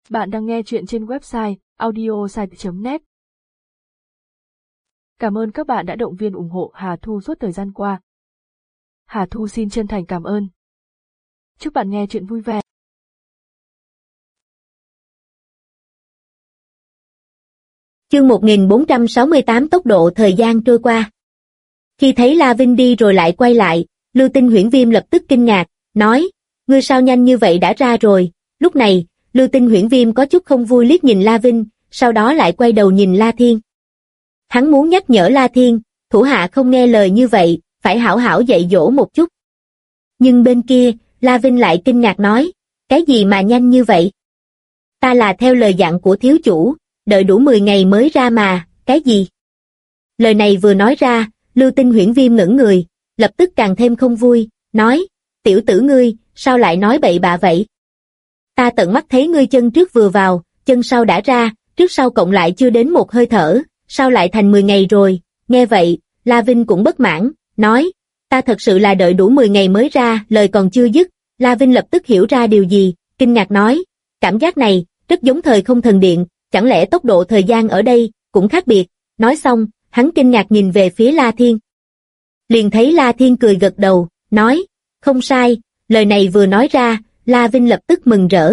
Bạn đang nghe chuyện trên website audiosite.net. Cảm ơn các bạn đã động viên ủng hộ Hà Thu suốt thời gian qua. Hà Thu xin chân thành cảm ơn. Chúc bạn nghe chuyện vui vẻ. Chương 1468 tốc độ thời gian trôi qua. Khi thấy La Vinh đi rồi lại quay lại, Lưu Tinh Huyễn Viêm lập tức kinh ngạc, nói, ngươi sao nhanh như vậy đã ra rồi. Lúc này, Lưu Tinh Huyễn Viêm có chút không vui liếc nhìn La Vinh, sau đó lại quay đầu nhìn La Thiên. Hắn muốn nhắc nhở La Thiên, thủ hạ không nghe lời như vậy, phải hảo hảo dạy dỗ một chút. Nhưng bên kia, La Vinh lại kinh ngạc nói, cái gì mà nhanh như vậy? Ta là theo lời dặn của thiếu chủ, đợi đủ 10 ngày mới ra mà, cái gì? Lời này vừa nói ra, Lưu Tinh Huyễn Viêm ngẩn người, lập tức càng thêm không vui, nói, tiểu tử ngươi, sao lại nói bậy bạ vậy? Ta tận mắt thấy ngươi chân trước vừa vào, chân sau đã ra, trước sau cộng lại chưa đến một hơi thở, sao lại thành 10 ngày rồi? Nghe vậy, La Vinh cũng bất mãn, nói, ta thật sự là đợi đủ 10 ngày mới ra, lời còn chưa dứt, La Vinh lập tức hiểu ra điều gì, kinh ngạc nói, cảm giác này, rất giống thời không thần điện, chẳng lẽ tốc độ thời gian ở đây, cũng khác biệt, nói xong, hắn kinh ngạc nhìn về phía La Thiên. Liền thấy La Thiên cười gật đầu, nói, không sai, lời này vừa nói ra, La Vinh lập tức mừng rỡ.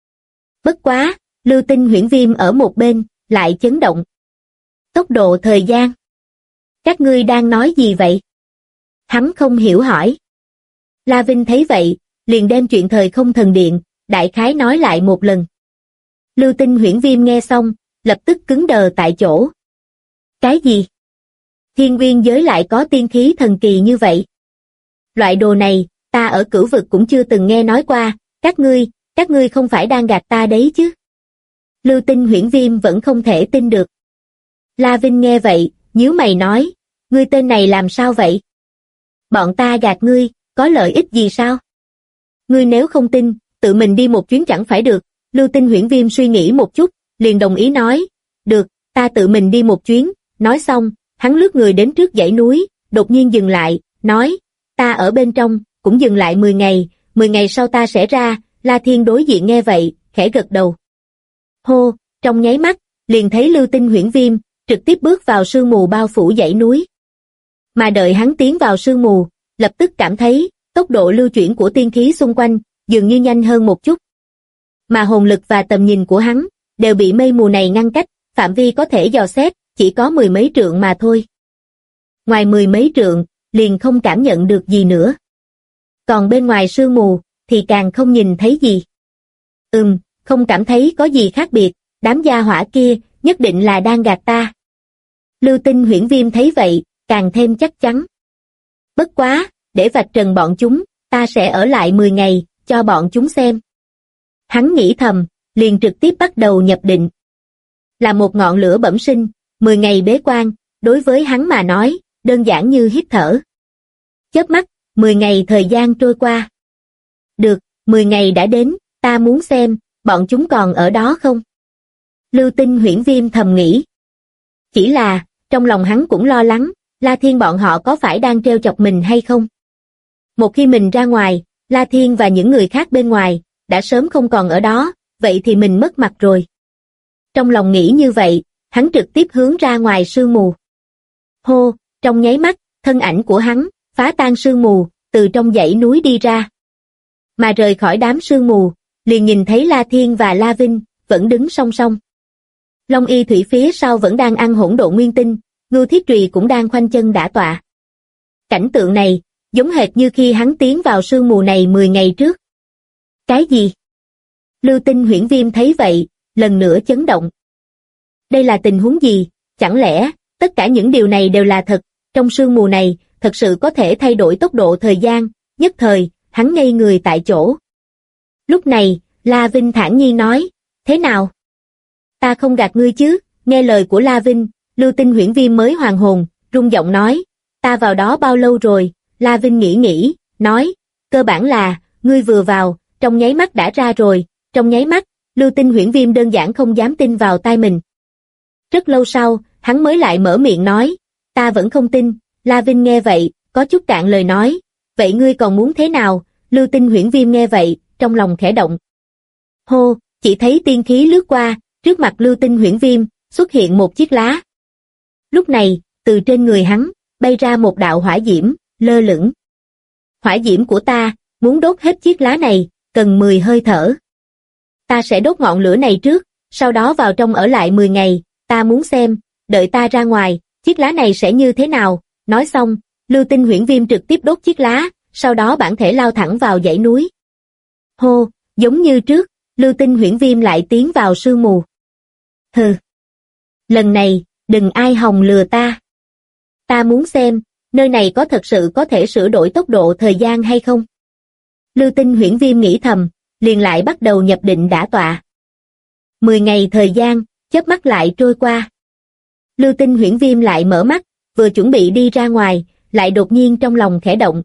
Bất quá, Lưu Tinh Huyễn Viêm ở một bên, lại chấn động. Tốc độ thời gian. Các ngươi đang nói gì vậy? Hắn không hiểu hỏi. La Vinh thấy vậy, liền đem chuyện thời không thần điện, đại khái nói lại một lần. Lưu Tinh Huyễn Viêm nghe xong, lập tức cứng đờ tại chỗ. Cái gì? Thiên Nguyên giới lại có tiên khí thần kỳ như vậy? Loại đồ này, ta ở Cửu vực cũng chưa từng nghe nói qua, các ngươi không phải đang gạt ta đấy chứ? Lưu Tinh Huyễn Viêm vẫn không thể tin được. La Vinh nghe vậy, nhíu mày nói, ngươi tên này làm sao vậy? Bọn ta gạt ngươi, có lợi ích gì sao? Ngươi nếu không tin, tự mình đi một chuyến chẳng phải được. Lưu Tinh Huyễn Viêm suy nghĩ một chút, liền đồng ý nói, được, ta tự mình đi một chuyến. Nói xong, hắn lướt người đến trước dãy núi, đột nhiên dừng lại, nói, ta ở bên trong, cũng dừng lại 10 ngày, 10 ngày sau ta sẽ ra. La Thiên đối diện nghe vậy, khẽ gật đầu. Hô, trong nháy mắt, liền thấy Lưu Tinh Huyễn Viêm, trực tiếp bước vào sương mù bao phủ dãy núi. Mà đợi hắn tiến vào sương mù, lập tức cảm thấy, tốc độ lưu chuyển của tiên khí xung quanh, dường như nhanh hơn một chút. Mà hồn lực và tầm nhìn của hắn, đều bị mây mù này ngăn cách, phạm vi có thể dò xét, chỉ có 10 mấy trượng mà thôi. Ngoài 10 mấy trượng, liền không cảm nhận được gì nữa. Còn bên ngoài sương mù, thì càng không nhìn thấy gì. Không cảm thấy có gì khác biệt, đám gia hỏa kia, nhất định là đang gạt ta. Lưu Tinh Huyễn Viêm thấy vậy, càng thêm chắc chắn. Bất quá, để vạch trần bọn chúng, ta sẽ ở lại 10 ngày, cho bọn chúng xem. Hắn nghĩ thầm, liền trực tiếp bắt đầu nhập định. Là một ngọn lửa bẩm sinh, 10 ngày bế quan, đối với hắn mà nói, đơn giản như hít thở. Chớp mắt, 10 ngày thời gian trôi qua. Được, 10 ngày đã đến, ta muốn xem, bọn chúng còn ở đó không? Lưu Tinh Huyễn Viêm thầm nghĩ. Chỉ là, trong lòng hắn cũng lo lắng, La Thiên bọn họ có phải đang trêu chọc mình hay không? Một khi mình ra ngoài, La Thiên và những người khác bên ngoài, đã sớm không còn ở đó, vậy thì mình mất mặt rồi. Trong lòng nghĩ như vậy, hắn trực tiếp hướng ra ngoài sương mù. Hô, trong nháy mắt, thân ảnh của hắn, phá tan sương mù, từ trong dãy núi đi ra. Mà rời khỏi đám sương mù, liền nhìn thấy La Thiên và La Vinh, vẫn đứng song song. Long Y Thủy phía sau vẫn đang ăn hỗn độn nguyên tinh, Ngưu Thiết Trùy cũng đang khoanh chân đả tọa. Cảnh tượng này, giống hệt như khi hắn tiến vào sương mù này 10 ngày trước. Cái gì? Lưu Tinh Huyễn Viêm thấy vậy, lần nữa chấn động. Đây là tình huống gì? Chẳng lẽ, tất cả những điều này đều là thật, trong sương mù này, thật sự có thể thay đổi tốc độ thời gian, nhất thời, hắn ngây người tại chỗ. Lúc này, La Vinh thản nhiên nói, thế nào? Ta không gạt ngươi chứ? Nghe lời của La Vinh, Lưu Tinh Huyễn Viêm mới hoàn hồn, rung giọng nói, ta vào đó bao lâu rồi? La Vinh nghĩ, nói, cơ bản là, ngươi vừa vào, trong nháy mắt đã ra rồi. Trong nháy mắt, Lưu Tinh Huyễn Viêm đơn giản không dám tin vào tai mình. Rất lâu sau, hắn mới lại mở miệng nói, ta vẫn không tin. La Vinh nghe vậy, có chút cạn lời nói, vậy ngươi còn muốn thế nào? Lưu Tinh Huyễn Viêm nghe vậy, trong lòng khẽ động. Hô, Chỉ thấy tiên khí lướt qua, trước mặt Lưu Tinh Huyễn Viêm, xuất hiện một chiếc lá. Lúc này, từ trên người hắn, bay ra một đạo hỏa diễm, lơ lửng. Hỏa diễm của ta, muốn đốt hết chiếc lá này, cần 10 hơi thở. Ta sẽ đốt ngọn lửa này trước, sau đó vào trong ở lại 10 ngày, ta muốn xem, đợi ta ra ngoài, chiếc lá này sẽ như thế nào. Nói xong, Lưu Tinh Huyễn Viêm trực tiếp đốt chiếc lá, sau đó bản thể lao thẳng vào dãy núi. Hô, giống như trước, Lưu Tinh Huyễn Viêm lại tiến vào sương mù. Hừ. Lần này, đừng ai hòng lừa ta. Ta muốn xem, nơi này có thật sự có thể sửa đổi tốc độ thời gian hay không? Lưu Tinh Huyễn Viêm nghĩ thầm, liền lại bắt đầu nhập định đả tọa. 10 ngày thời gian, chớp mắt lại trôi qua. Lưu Tinh Huyễn Viêm lại mở mắt, vừa chuẩn bị đi ra ngoài, lại đột nhiên trong lòng khẽ động.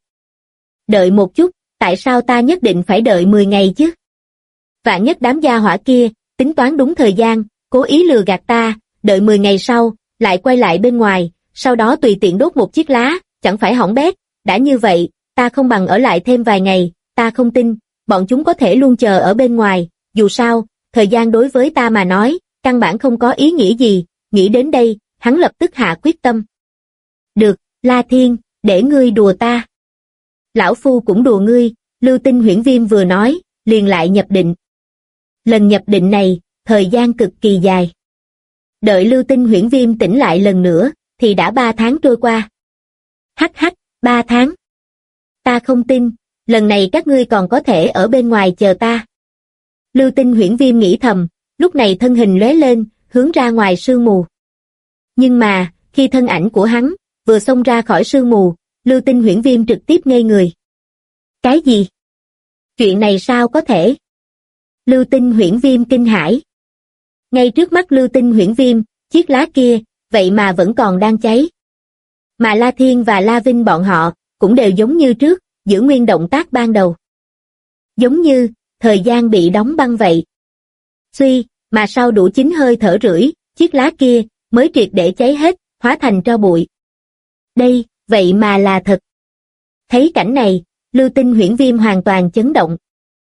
Đợi một chút, tại sao ta nhất định phải đợi 10 ngày chứ? Vạn nhất đám gia hỏa kia, tính toán đúng thời gian, cố ý lừa gạt ta, đợi 10 ngày sau, lại quay lại bên ngoài, sau đó tùy tiện đốt một chiếc lá, chẳng phải hỏng bét. Đã như vậy, ta không bằng ở lại thêm vài ngày, ta không tin, bọn chúng có thể luôn chờ ở bên ngoài, dù sao, thời gian đối với ta mà nói, căn bản không có ý nghĩa gì. Nghĩ đến đây, hắn lập tức hạ quyết tâm. Được, La Thiên, để ngươi đùa ta. Lão Phu cũng đùa ngươi, Lưu Tinh Huyễn Viêm vừa nói, liền lại nhập định. Lần nhập định này, thời gian cực kỳ dài. Đợi Lưu Tinh Huyễn Viêm tỉnh lại lần nữa, thì đã 3 tháng trôi qua. Hắc hắc, 3 tháng. Ta không tin, lần này các ngươi còn có thể ở bên ngoài chờ ta. Lưu Tinh Huyễn Viêm nghĩ thầm, lúc này thân hình lóe lên, hướng ra ngoài sương mù. Nhưng mà, khi thân ảnh của hắn vừa xông ra khỏi sương mù, Lưu Tinh Huyễn Viêm trực tiếp ngây người. Cái gì? Chuyện này sao có thể? Lưu Tinh Huyễn Viêm kinh hãi. Ngay trước mắt Lưu Tinh Huyễn Viêm, chiếc lá kia, vậy mà vẫn còn đang cháy. Mà La Thiên và La Vinh bọn họ, cũng đều giống như trước, giữ nguyên động tác ban đầu. Giống như, thời gian bị đóng băng vậy. Suy, mà sau đủ 9 hơi thở rưỡi, chiếc lá kia, mới triệt để cháy hết, hóa thành tro bụi. Đây, vậy mà là thật. Thấy cảnh này, Lưu Tinh Huyễn Viêm hoàn toàn chấn động.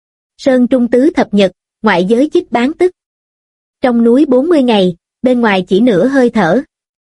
Sơn Trung Tứ Thập Nhật, ngoại giới chích bán tức. Trong núi 40 ngày, bên ngoài chỉ nửa hơi thở.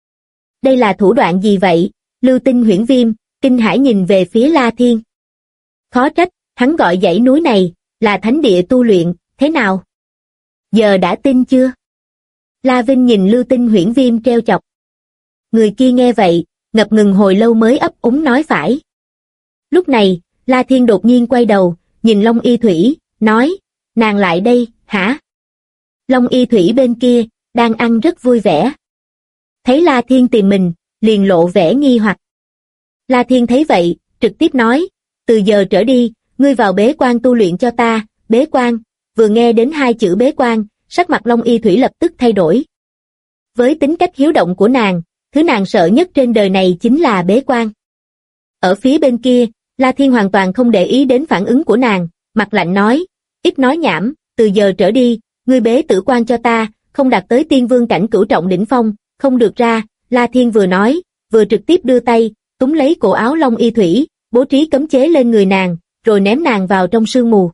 Đây là thủ đoạn gì vậy? Lưu Tinh Huyễn Viêm, kinh hãi nhìn về phía La Thiên. Khó trách, hắn gọi dãy núi này, là thánh địa tu luyện, thế nào? Giờ đã tin chưa? La Vinh nhìn Lưu Tinh Huyễn Viêm treo chọc. Người kia nghe vậy, ngập ngừng hồi lâu mới ấp úng nói phải. Lúc này, La Thiên đột nhiên quay đầu, nhìn Long Y Thủy, nói, nàng lại đây, hả? Long Y Thủy bên kia, đang ăn rất vui vẻ. Thấy La Thiên tìm mình, liền lộ vẻ nghi hoặc. La Thiên thấy vậy, trực tiếp nói, từ giờ trở đi, ngươi vào bế quan tu luyện cho ta. Bế quan. Vừa nghe đến 2 chữ bế quan, sắc mặt Long Y Thủy lập tức thay đổi. Với tính cách hiếu động của nàng, thứ nàng sợ nhất trên đời này chính là bế quan. Ở phía bên kia, La Thiên hoàn toàn không để ý đến phản ứng của nàng, mặt lạnh nói, ít nói nhảm, từ giờ trở đi, ngươi bế tử quan cho ta, không đạt tới tiên vương cảnh cửu trọng đỉnh phong, không được ra. La Thiên vừa nói, vừa trực tiếp đưa tay, túm lấy cổ áo Long Y Thủy, bố trí cấm chế lên người nàng, rồi ném nàng vào trong sương mù.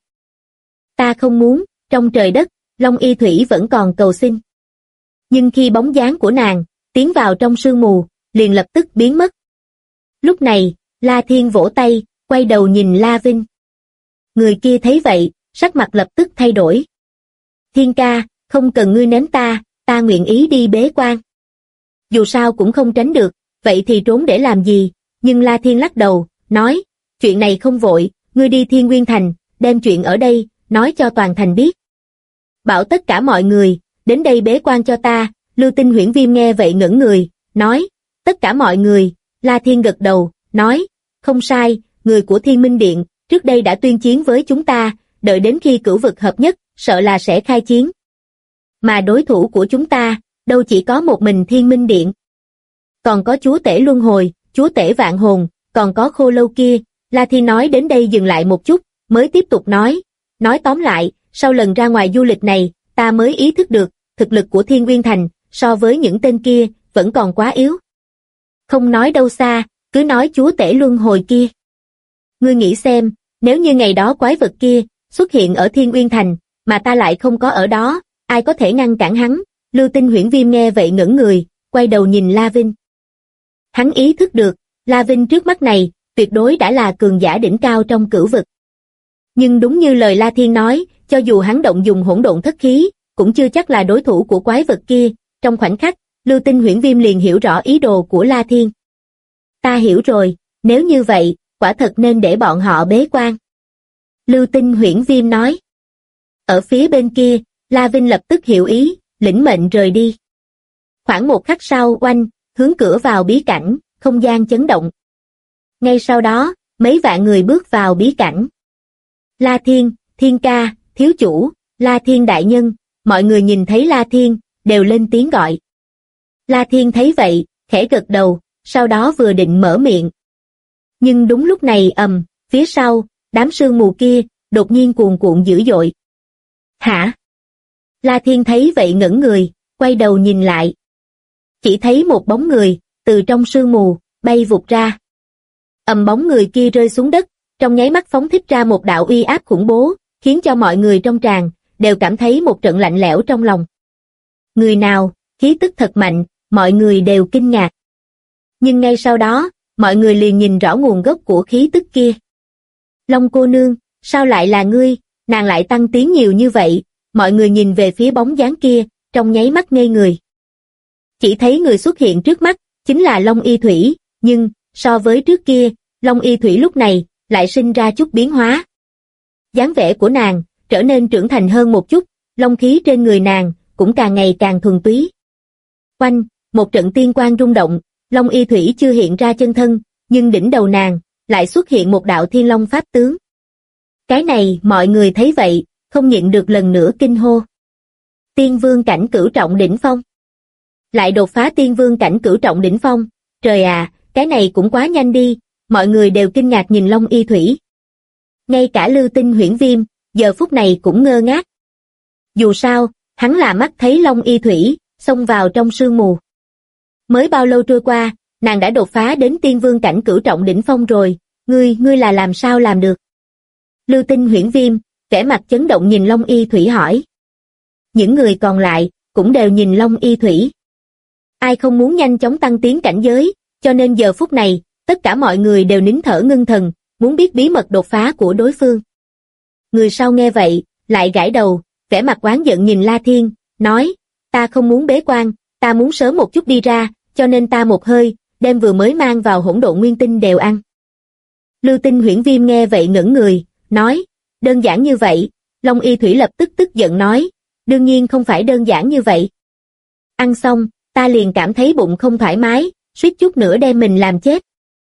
Ta không muốn, trong trời đất, Long Y Thủy vẫn còn cầu xin. Nhưng khi bóng dáng của nàng tiến vào trong sương mù, liền lập tức biến mất. Lúc này, La Thiên vỗ tay, quay đầu nhìn La Vinh. Người kia thấy vậy, sắc mặt lập tức thay đổi. Thiên ca, không cần ngươi ném ta, ta nguyện ý đi bế quan. Dù sao cũng không tránh được, vậy thì trốn để làm gì? Nhưng La Thiên lắc đầu, nói, chuyện này không vội, ngươi đi Thiên Nguyên Thành, đem chuyện ở đây, nói cho toàn thành biết. Bảo tất cả mọi người, đến đây bế quan cho ta. Lưu Tinh Huyễn Viêm nghe vậy ngẩn người, nói, tất cả mọi người. La Thiên gật đầu, nói, không sai, người của Thiên Minh Điện, trước đây đã tuyên chiến với chúng ta, đợi đến khi cửu vực hợp nhất, sợ là sẽ khai chiến. Mà đối thủ của chúng ta, đâu chỉ có một mình Thiên Minh Điện. Còn có chúa tể luân hồi, chúa tể vạn hồn, còn có khô lâu kia. La Thiên nói đến đây dừng lại một chút, mới tiếp tục nói tóm lại, sau lần ra ngoài du lịch này, ta mới ý thức được, thực lực của Thiên Nguyên Thành, so với những tên kia, vẫn còn quá yếu. Không nói đâu xa, cứ nói chúa tể luân hồi kia. Ngươi nghĩ xem, nếu như ngày đó quái vật kia, xuất hiện ở Thiên Nguyên Thành, mà ta lại không có ở đó, ai có thể ngăn cản hắn? Lưu Tinh Huyễn Viêm nghe vậy ngẩn người, quay đầu nhìn La Vinh. Hắn ý thức được, La Vinh trước mắt này, tuyệt đối đã là cường giả đỉnh cao trong cửu vực. Nhưng đúng như lời La Thiên nói, cho dù hắn động dùng hỗn độn thất khí, cũng chưa chắc là đối thủ của quái vật kia. Trong khoảnh khắc, Lưu Tinh Huyễn Viêm liền hiểu rõ ý đồ của La Thiên. Ta hiểu rồi, nếu như vậy, quả thật nên để bọn họ bế quan. Lưu Tinh Huyễn Viêm nói. Ở phía bên kia, La Vinh lập tức hiểu ý, lĩnh mệnh rời đi. Khoảng một khắc sau, oanh, hướng cửa vào bí cảnh, không gian chấn động. Ngay sau đó, mấy vạn người bước vào bí cảnh. La Thiên, Thiên ca, thiếu chủ, La Thiên đại nhân, mọi người nhìn thấy La Thiên, đều lên tiếng gọi. La Thiên thấy vậy, khẽ gật đầu, sau đó vừa định mở miệng. Nhưng đúng lúc này phía sau, đám sương mù kia, đột nhiên cuồn cuộn dữ dội. Hả? La Thiên thấy vậy ngẩn người, quay đầu nhìn lại. Chỉ thấy một bóng người, từ trong sương mù, bay vụt ra. Bóng người kia rơi xuống đất, trong nháy mắt phóng thích ra một đạo uy áp khủng bố, khiến cho mọi người trong tràng, đều cảm thấy một trận lạnh lẽo trong lòng. Người nào, khí tức thật mạnh, mọi người đều kinh ngạc. Nhưng ngay sau đó, mọi người liền nhìn rõ nguồn gốc của khí tức kia. Long cô nương, sao lại là ngươi, nàng lại tăng tiến nhiều như vậy, mọi người nhìn về phía bóng dáng kia, trong nháy mắt ngây người. Chỉ thấy người xuất hiện trước mắt, chính là Long Y Thủy, nhưng, so với trước kia, Long Y Thủy lúc này, lại sinh ra chút biến hóa. Dáng vẻ của nàng, trở nên trưởng thành hơn một chút, long khí trên người nàng, cũng càng ngày càng thuần túy. Oanh, một trận tiên quang rung động, Long Y Thủy chưa hiện ra chân thân, nhưng đỉnh đầu nàng, lại xuất hiện một đạo thiên long pháp tướng. Cái này, mọi người thấy vậy, không nhịn được lần nữa kinh hô. Tiên vương cảnh cửu trọng đỉnh phong. Lại đột phá tiên vương cảnh cửu trọng đỉnh phong, trời à, cái này cũng quá nhanh đi, mọi người đều kinh ngạc nhìn Long Y Thủy. Ngay cả Lưu Tinh Huyễn Viêm, giờ phút này cũng ngơ ngác. Dù sao, hắn là mắt thấy Long Y Thủy, xông vào trong sương mù. Mới bao lâu trôi qua, nàng đã đột phá đến tiên vương cảnh cửu trọng đỉnh phong rồi, ngươi là làm sao làm được? Lưu Tinh Huyễn Viêm, vẻ mặt chấn động nhìn Long Y Thủy hỏi. Những người còn lại, cũng đều nhìn Long Y Thủy. Ai không muốn nhanh chóng tăng tiến cảnh giới, cho nên giờ phút này, tất cả mọi người đều nín thở ngưng thần, muốn biết bí mật đột phá của đối phương. Người sau nghe vậy, lại gãi đầu, vẻ mặt oán giận nhìn La Thiên, nói, ta không muốn bế quan, ta muốn sớm một chút đi ra, cho nên ta một hơi, đem vừa mới mang vào hỗn độn nguyên tinh đều ăn. Lưu Tinh Huyễn Viêm nghe vậy ngẩn người, nói, đơn giản như vậy, Long Y Thủy lập tức tức giận nói, đương nhiên không phải đơn giản như vậy. Ăn xong, ta liền cảm thấy bụng không thoải mái, suýt chút nữa đem mình làm chết.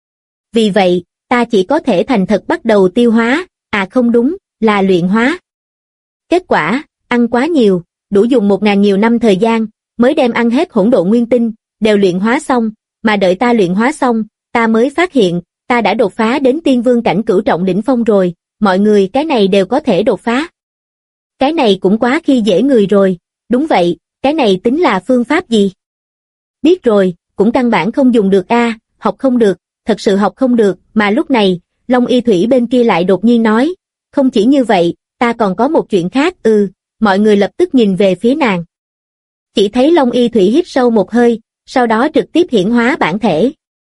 Vì vậy, ta chỉ có thể thành thật bắt đầu tiêu hóa, không đúng, là luyện hóa. Kết quả, ăn quá nhiều, đủ dùng 1000 nhiều năm thời gian, mới đem ăn hết hỗn độn nguyên tinh, đều luyện hóa xong, mà đợi ta luyện hóa xong, ta mới phát hiện, ta đã đột phá đến tiên vương cảnh cửu trọng đỉnh phong rồi, mọi người cái này đều có thể đột phá. Cái này cũng quá khi dễ người rồi, đúng vậy, cái này tính là phương pháp gì? Biết rồi, cũng căn bản không dùng được học không được, thật sự học không được, mà lúc này, Long Y Thủy bên kia lại đột nhiên nói, không chỉ như vậy, ta còn có một chuyện khác, mọi người lập tức nhìn về phía nàng. Chỉ thấy Long Y Thủy hít sâu một hơi, sau đó trực tiếp hiển hóa bản thể.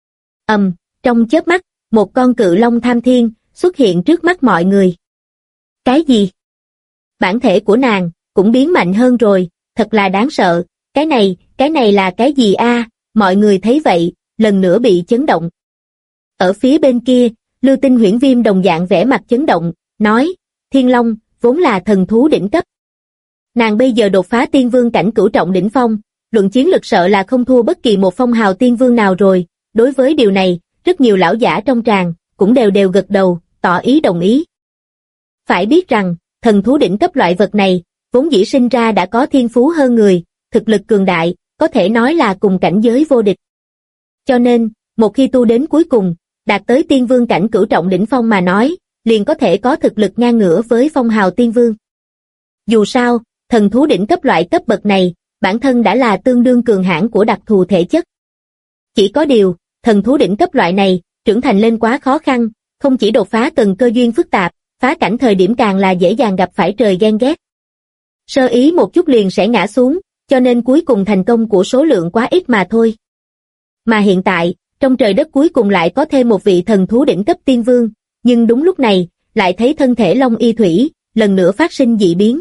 Trong chớp mắt, một con cự long tham thiên, xuất hiện trước mắt mọi người. Cái gì? Bản thể của nàng, cũng biến mạnh hơn rồi, thật là đáng sợ, cái này là cái gì mọi người thấy vậy, lần nữa bị chấn động. Ở phía bên kia, Lưu Tinh Huyễn Viêm đồng dạng vẻ mặt chấn động, nói, Thiên Long, vốn là thần thú đỉnh cấp. Nàng bây giờ đột phá tiên vương cảnh cửu trọng đỉnh phong, luận chiến lực sợ là không thua bất kỳ một phong hào tiên vương nào rồi, đối với điều này, rất nhiều lão giả trong tràng, cũng đều gật đầu, tỏ ý đồng ý. Phải biết rằng, thần thú đỉnh cấp loại vật này, vốn dĩ sinh ra đã có thiên phú hơn người, thực lực cường đại, có thể nói là cùng cảnh giới vô địch. Cho nên, một khi tu đến cuối cùng, đạt tới tiên vương cảnh cửu trọng đỉnh phong mà nói, liền có thể có thực lực ngang ngửa với phong hào tiên vương. Dù sao, thần thú đỉnh cấp loại cấp bậc này, bản thân đã là tương đương cường hãn của đặc thù thể chất. Chỉ có điều, thần thú đỉnh cấp loại này, trưởng thành lên quá khó khăn, không chỉ đột phá cần cơ duyên phức tạp, phá cảnh thời điểm càng là dễ dàng gặp phải trời ghen ghét. Sơ ý một chút liền sẽ ngã xuống, cho nên cuối cùng thành công của số lượng quá ít mà thôi. Mà hiện tại, trong trời đất cuối cùng lại có thêm một vị thần thú đỉnh cấp tiên vương, nhưng đúng lúc này, lại thấy thân thể Long Y Thủy, lần nữa phát sinh dị biến.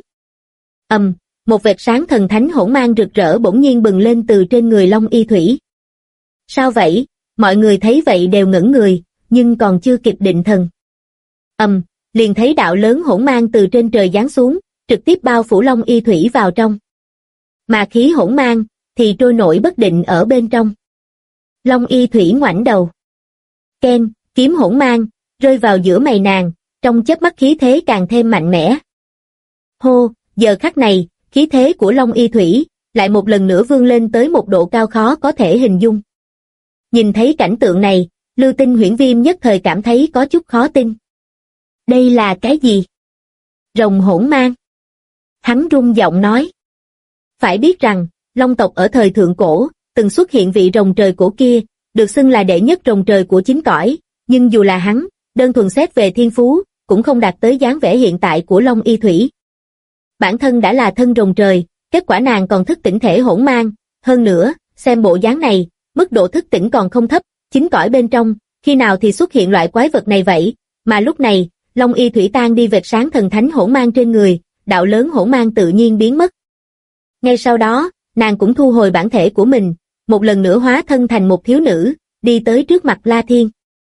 Một vệt sáng thần thánh hỗn mang rực rỡ bỗng nhiên bừng lên từ trên người Long Y Thủy. Sao vậy? Mọi người thấy vậy đều ngẩn người, nhưng còn chưa kịp định thần. Liền thấy đạo lớn hỗn mang từ trên trời giáng xuống, trực tiếp bao phủ Long Y Thủy vào trong. Mà khí hỗn mang, thì trôi nổi bất định ở bên trong. Long Y Thủy ngoảnh đầu. Ken, kiếm hỗn mang, rơi vào giữa mày nàng, trong chớp mắt khí thế càng thêm mạnh mẽ. Hô, giờ khắc này, khí thế của Long Y Thủy, lại một lần nữa vươn lên tới một độ cao khó có thể hình dung. Nhìn thấy cảnh tượng này, Lưu Tinh Huyễn Viêm nhất thời cảm thấy có chút khó tin. Đây là cái gì? Rồng hỗn mang. Hắn rung giọng nói. Phải biết rằng, Long tộc ở thời thượng cổ, từng xuất hiện vị rồng trời cổ kia, được xưng là đệ nhất rồng trời của chính cõi, nhưng dù là hắn, đơn thuần xét về thiên phú, cũng không đạt tới dáng vẻ hiện tại của Long Y Thủy. Bản thân đã là thân rồng trời, kết quả nàng còn thức tỉnh thể hỗn mang, hơn nữa, xem bộ dáng này, mức độ thức tỉnh còn không thấp, chính cõi bên trong, khi nào thì xuất hiện loại quái vật này vậy, mà lúc này, Long Y Thủy tan đi vệt sáng thần thánh hỗn mang trên người, đạo lớn hỗn mang tự nhiên biến mất. Ngay sau đó, nàng cũng thu hồi bản thể của mình, một lần nữa hóa thân thành một thiếu nữ, đi tới trước mặt La Thiên.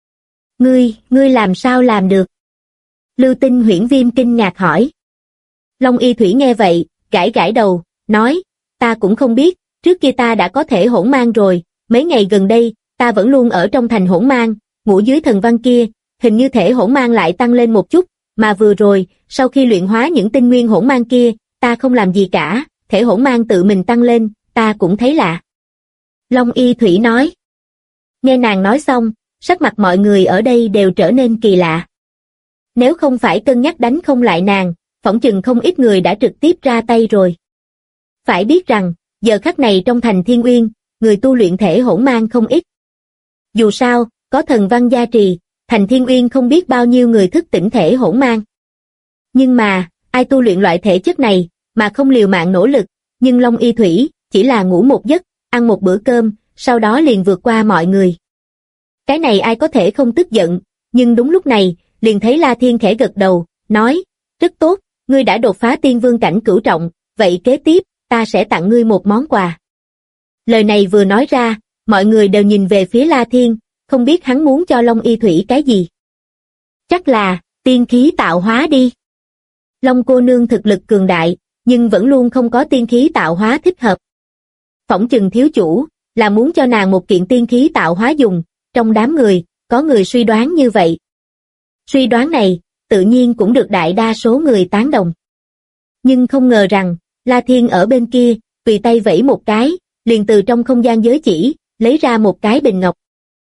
Ngươi làm sao làm được? Lưu Tinh Huyễn Viêm kinh ngạc hỏi. Long Y Thủy nghe vậy, gãi gãi đầu, nói, ta cũng không biết, trước kia ta đã có thể hỗn mang rồi, mấy ngày gần đây, ta vẫn luôn ở trong thành hỗn mang, ngủ dưới thần văn kia, hình như thể hỗn mang lại tăng lên một chút, mà vừa rồi, sau khi luyện hóa những tinh nguyên hỗn mang kia, ta không làm gì cả, thể hỗn mang tự mình tăng lên, ta cũng thấy lạ. Long Y Thủy nói. Nghe nàng nói xong, sắc mặt mọi người ở đây đều trở nên kỳ lạ. Nếu không phải cân nhắc đánh không lại nàng, phỏng chừng không ít người đã trực tiếp ra tay rồi. Phải biết rằng, giờ khắc này trong thành Thiên Uyên, người tu luyện thể hỗn mang không ít. Dù sao, có thần văn gia trì, thành Thiên Uyên không biết bao nhiêu người thức tỉnh thể hỗn mang. Nhưng mà, ai tu luyện loại thể chất này, mà không liều mạng nỗ lực, nhưng Long Y Thủy, chỉ là ngủ một giấc, ăn một bữa cơm, sau đó liền vượt qua mọi người. Cái này ai có thể không tức giận, nhưng đúng lúc này, liền thấy La Thiên khẽ gật đầu, nói, rất tốt, ngươi đã đột phá tiên vương cảnh cửu trọng, vậy kế tiếp, ta sẽ tặng ngươi một món quà. Lời này vừa nói ra, mọi người đều nhìn về phía La Thiên, không biết hắn muốn cho Long Y Thủy cái gì. Chắc là, tiên khí tạo hóa đi. Long cô nương thực lực cường đại, nhưng vẫn luôn không có tiên khí tạo hóa thích hợp. Phỏng chừng thiếu chủ, là muốn cho nàng một kiện tiên khí tạo hóa dùng, trong đám người, có người suy đoán như vậy. Suy đoán này, tự nhiên cũng được đại đa số người tán đồng. Nhưng không ngờ rằng, La Thiên ở bên kia, tùy tay vẫy một cái, liền từ trong không gian giới chỉ, lấy ra một cái bình ngọc.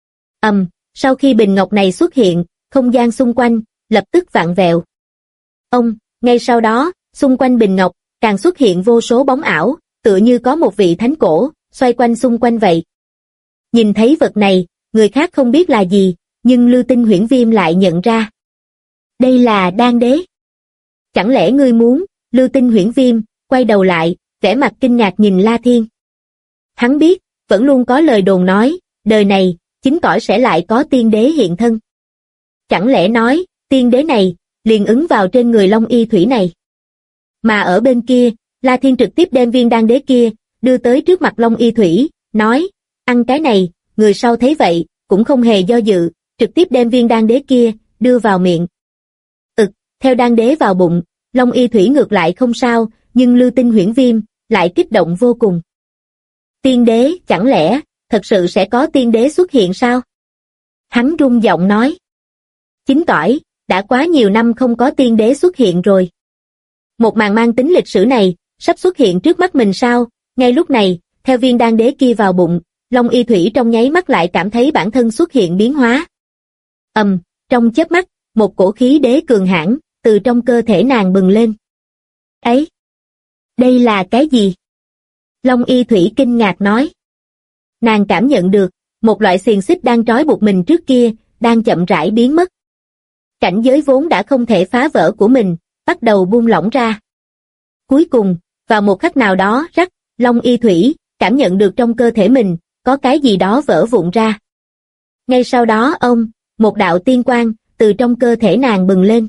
Sau khi bình ngọc này xuất hiện, không gian xung quanh, lập tức vặn vẹo. Ngay sau đó, xung quanh bình ngọc, càng xuất hiện vô số bóng ảo, tựa như có một vị thánh cổ, xoay quanh xung quanh vậy. Nhìn thấy vật này, người khác không biết là gì, nhưng Lưu Tinh Huyễn Viêm lại nhận ra. Đây là đan đế. Chẳng lẽ ngươi muốn, Lưu Tinh Huyễn Viêm, quay đầu lại, vẻ mặt kinh ngạc nhìn La Thiên. Hắn biết, vẫn luôn có lời đồn nói, đời này, chính cõi sẽ lại có tiên đế hiện thân. Chẳng lẽ nói, tiên đế này, liền ứng vào trên người Long Y Thủy này. Mà ở bên kia, La Thiên trực tiếp đem viên đan đế kia, đưa tới trước mặt Long Y Thủy, nói, ăn cái này, người sau thấy vậy, cũng không hề do dự, trực tiếp đem viên đan đế kia, đưa vào miệng. Theo đan đế vào bụng, Long Y Thủy ngược lại không sao, nhưng Lưu Tinh Huyễn Viêm, lại kích động vô cùng. Tiên đế, chẳng lẽ, thật sự sẽ có tiên đế xuất hiện sao? Hắn rung giọng nói. Chính cõi, đã quá nhiều năm không có tiên đế xuất hiện rồi. Một màn mang tính lịch sử này, sắp xuất hiện trước mắt mình sao? Ngay lúc này, theo viên đan đế kia vào bụng, Long Y Thủy trong nháy mắt lại cảm thấy bản thân xuất hiện biến hóa. Trong chớp mắt, một cổ khí đế cường hãn từ trong cơ thể nàng bừng lên. Ấy! Đây là cái gì? Long Y Thủy kinh ngạc nói. Nàng cảm nhận được, một loại xiềng xích đang trói buộc mình trước kia, đang chậm rãi biến mất. Cảnh giới vốn đã không thể phá vỡ của mình, bắt đầu buông lỏng ra. Cuối cùng, vào một khắc nào đó rắc, Long Y Thủy cảm nhận được trong cơ thể mình có cái gì đó vỡ vụn ra. Ngay sau đó một đạo tiên quang từ trong cơ thể nàng bừng lên.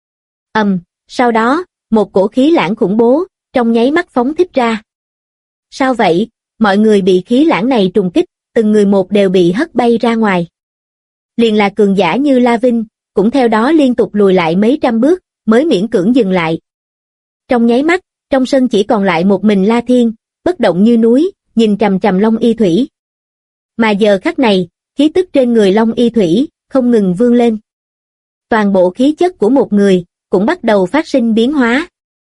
Sau đó, một cổ khí lãng khủng bố trong nháy mắt phóng thích ra. Sao vậy? Mọi người bị khí lãng này trùng kích, từng người một đều bị hất bay ra ngoài. Liền là cường giả như La Vinh, cũng theo đó liên tục lùi lại mấy trăm bước, mới miễn cưỡng dừng lại. Trong nháy mắt, trong sân chỉ còn lại một mình La Thiên, bất động như núi, nhìn trầm trầm Long Y Thủy. Mà giờ khắc này, khí tức trên người Long Y Thủy không ngừng vươn lên. Toàn bộ khí chất của một người cũng bắt đầu phát sinh biến hóa.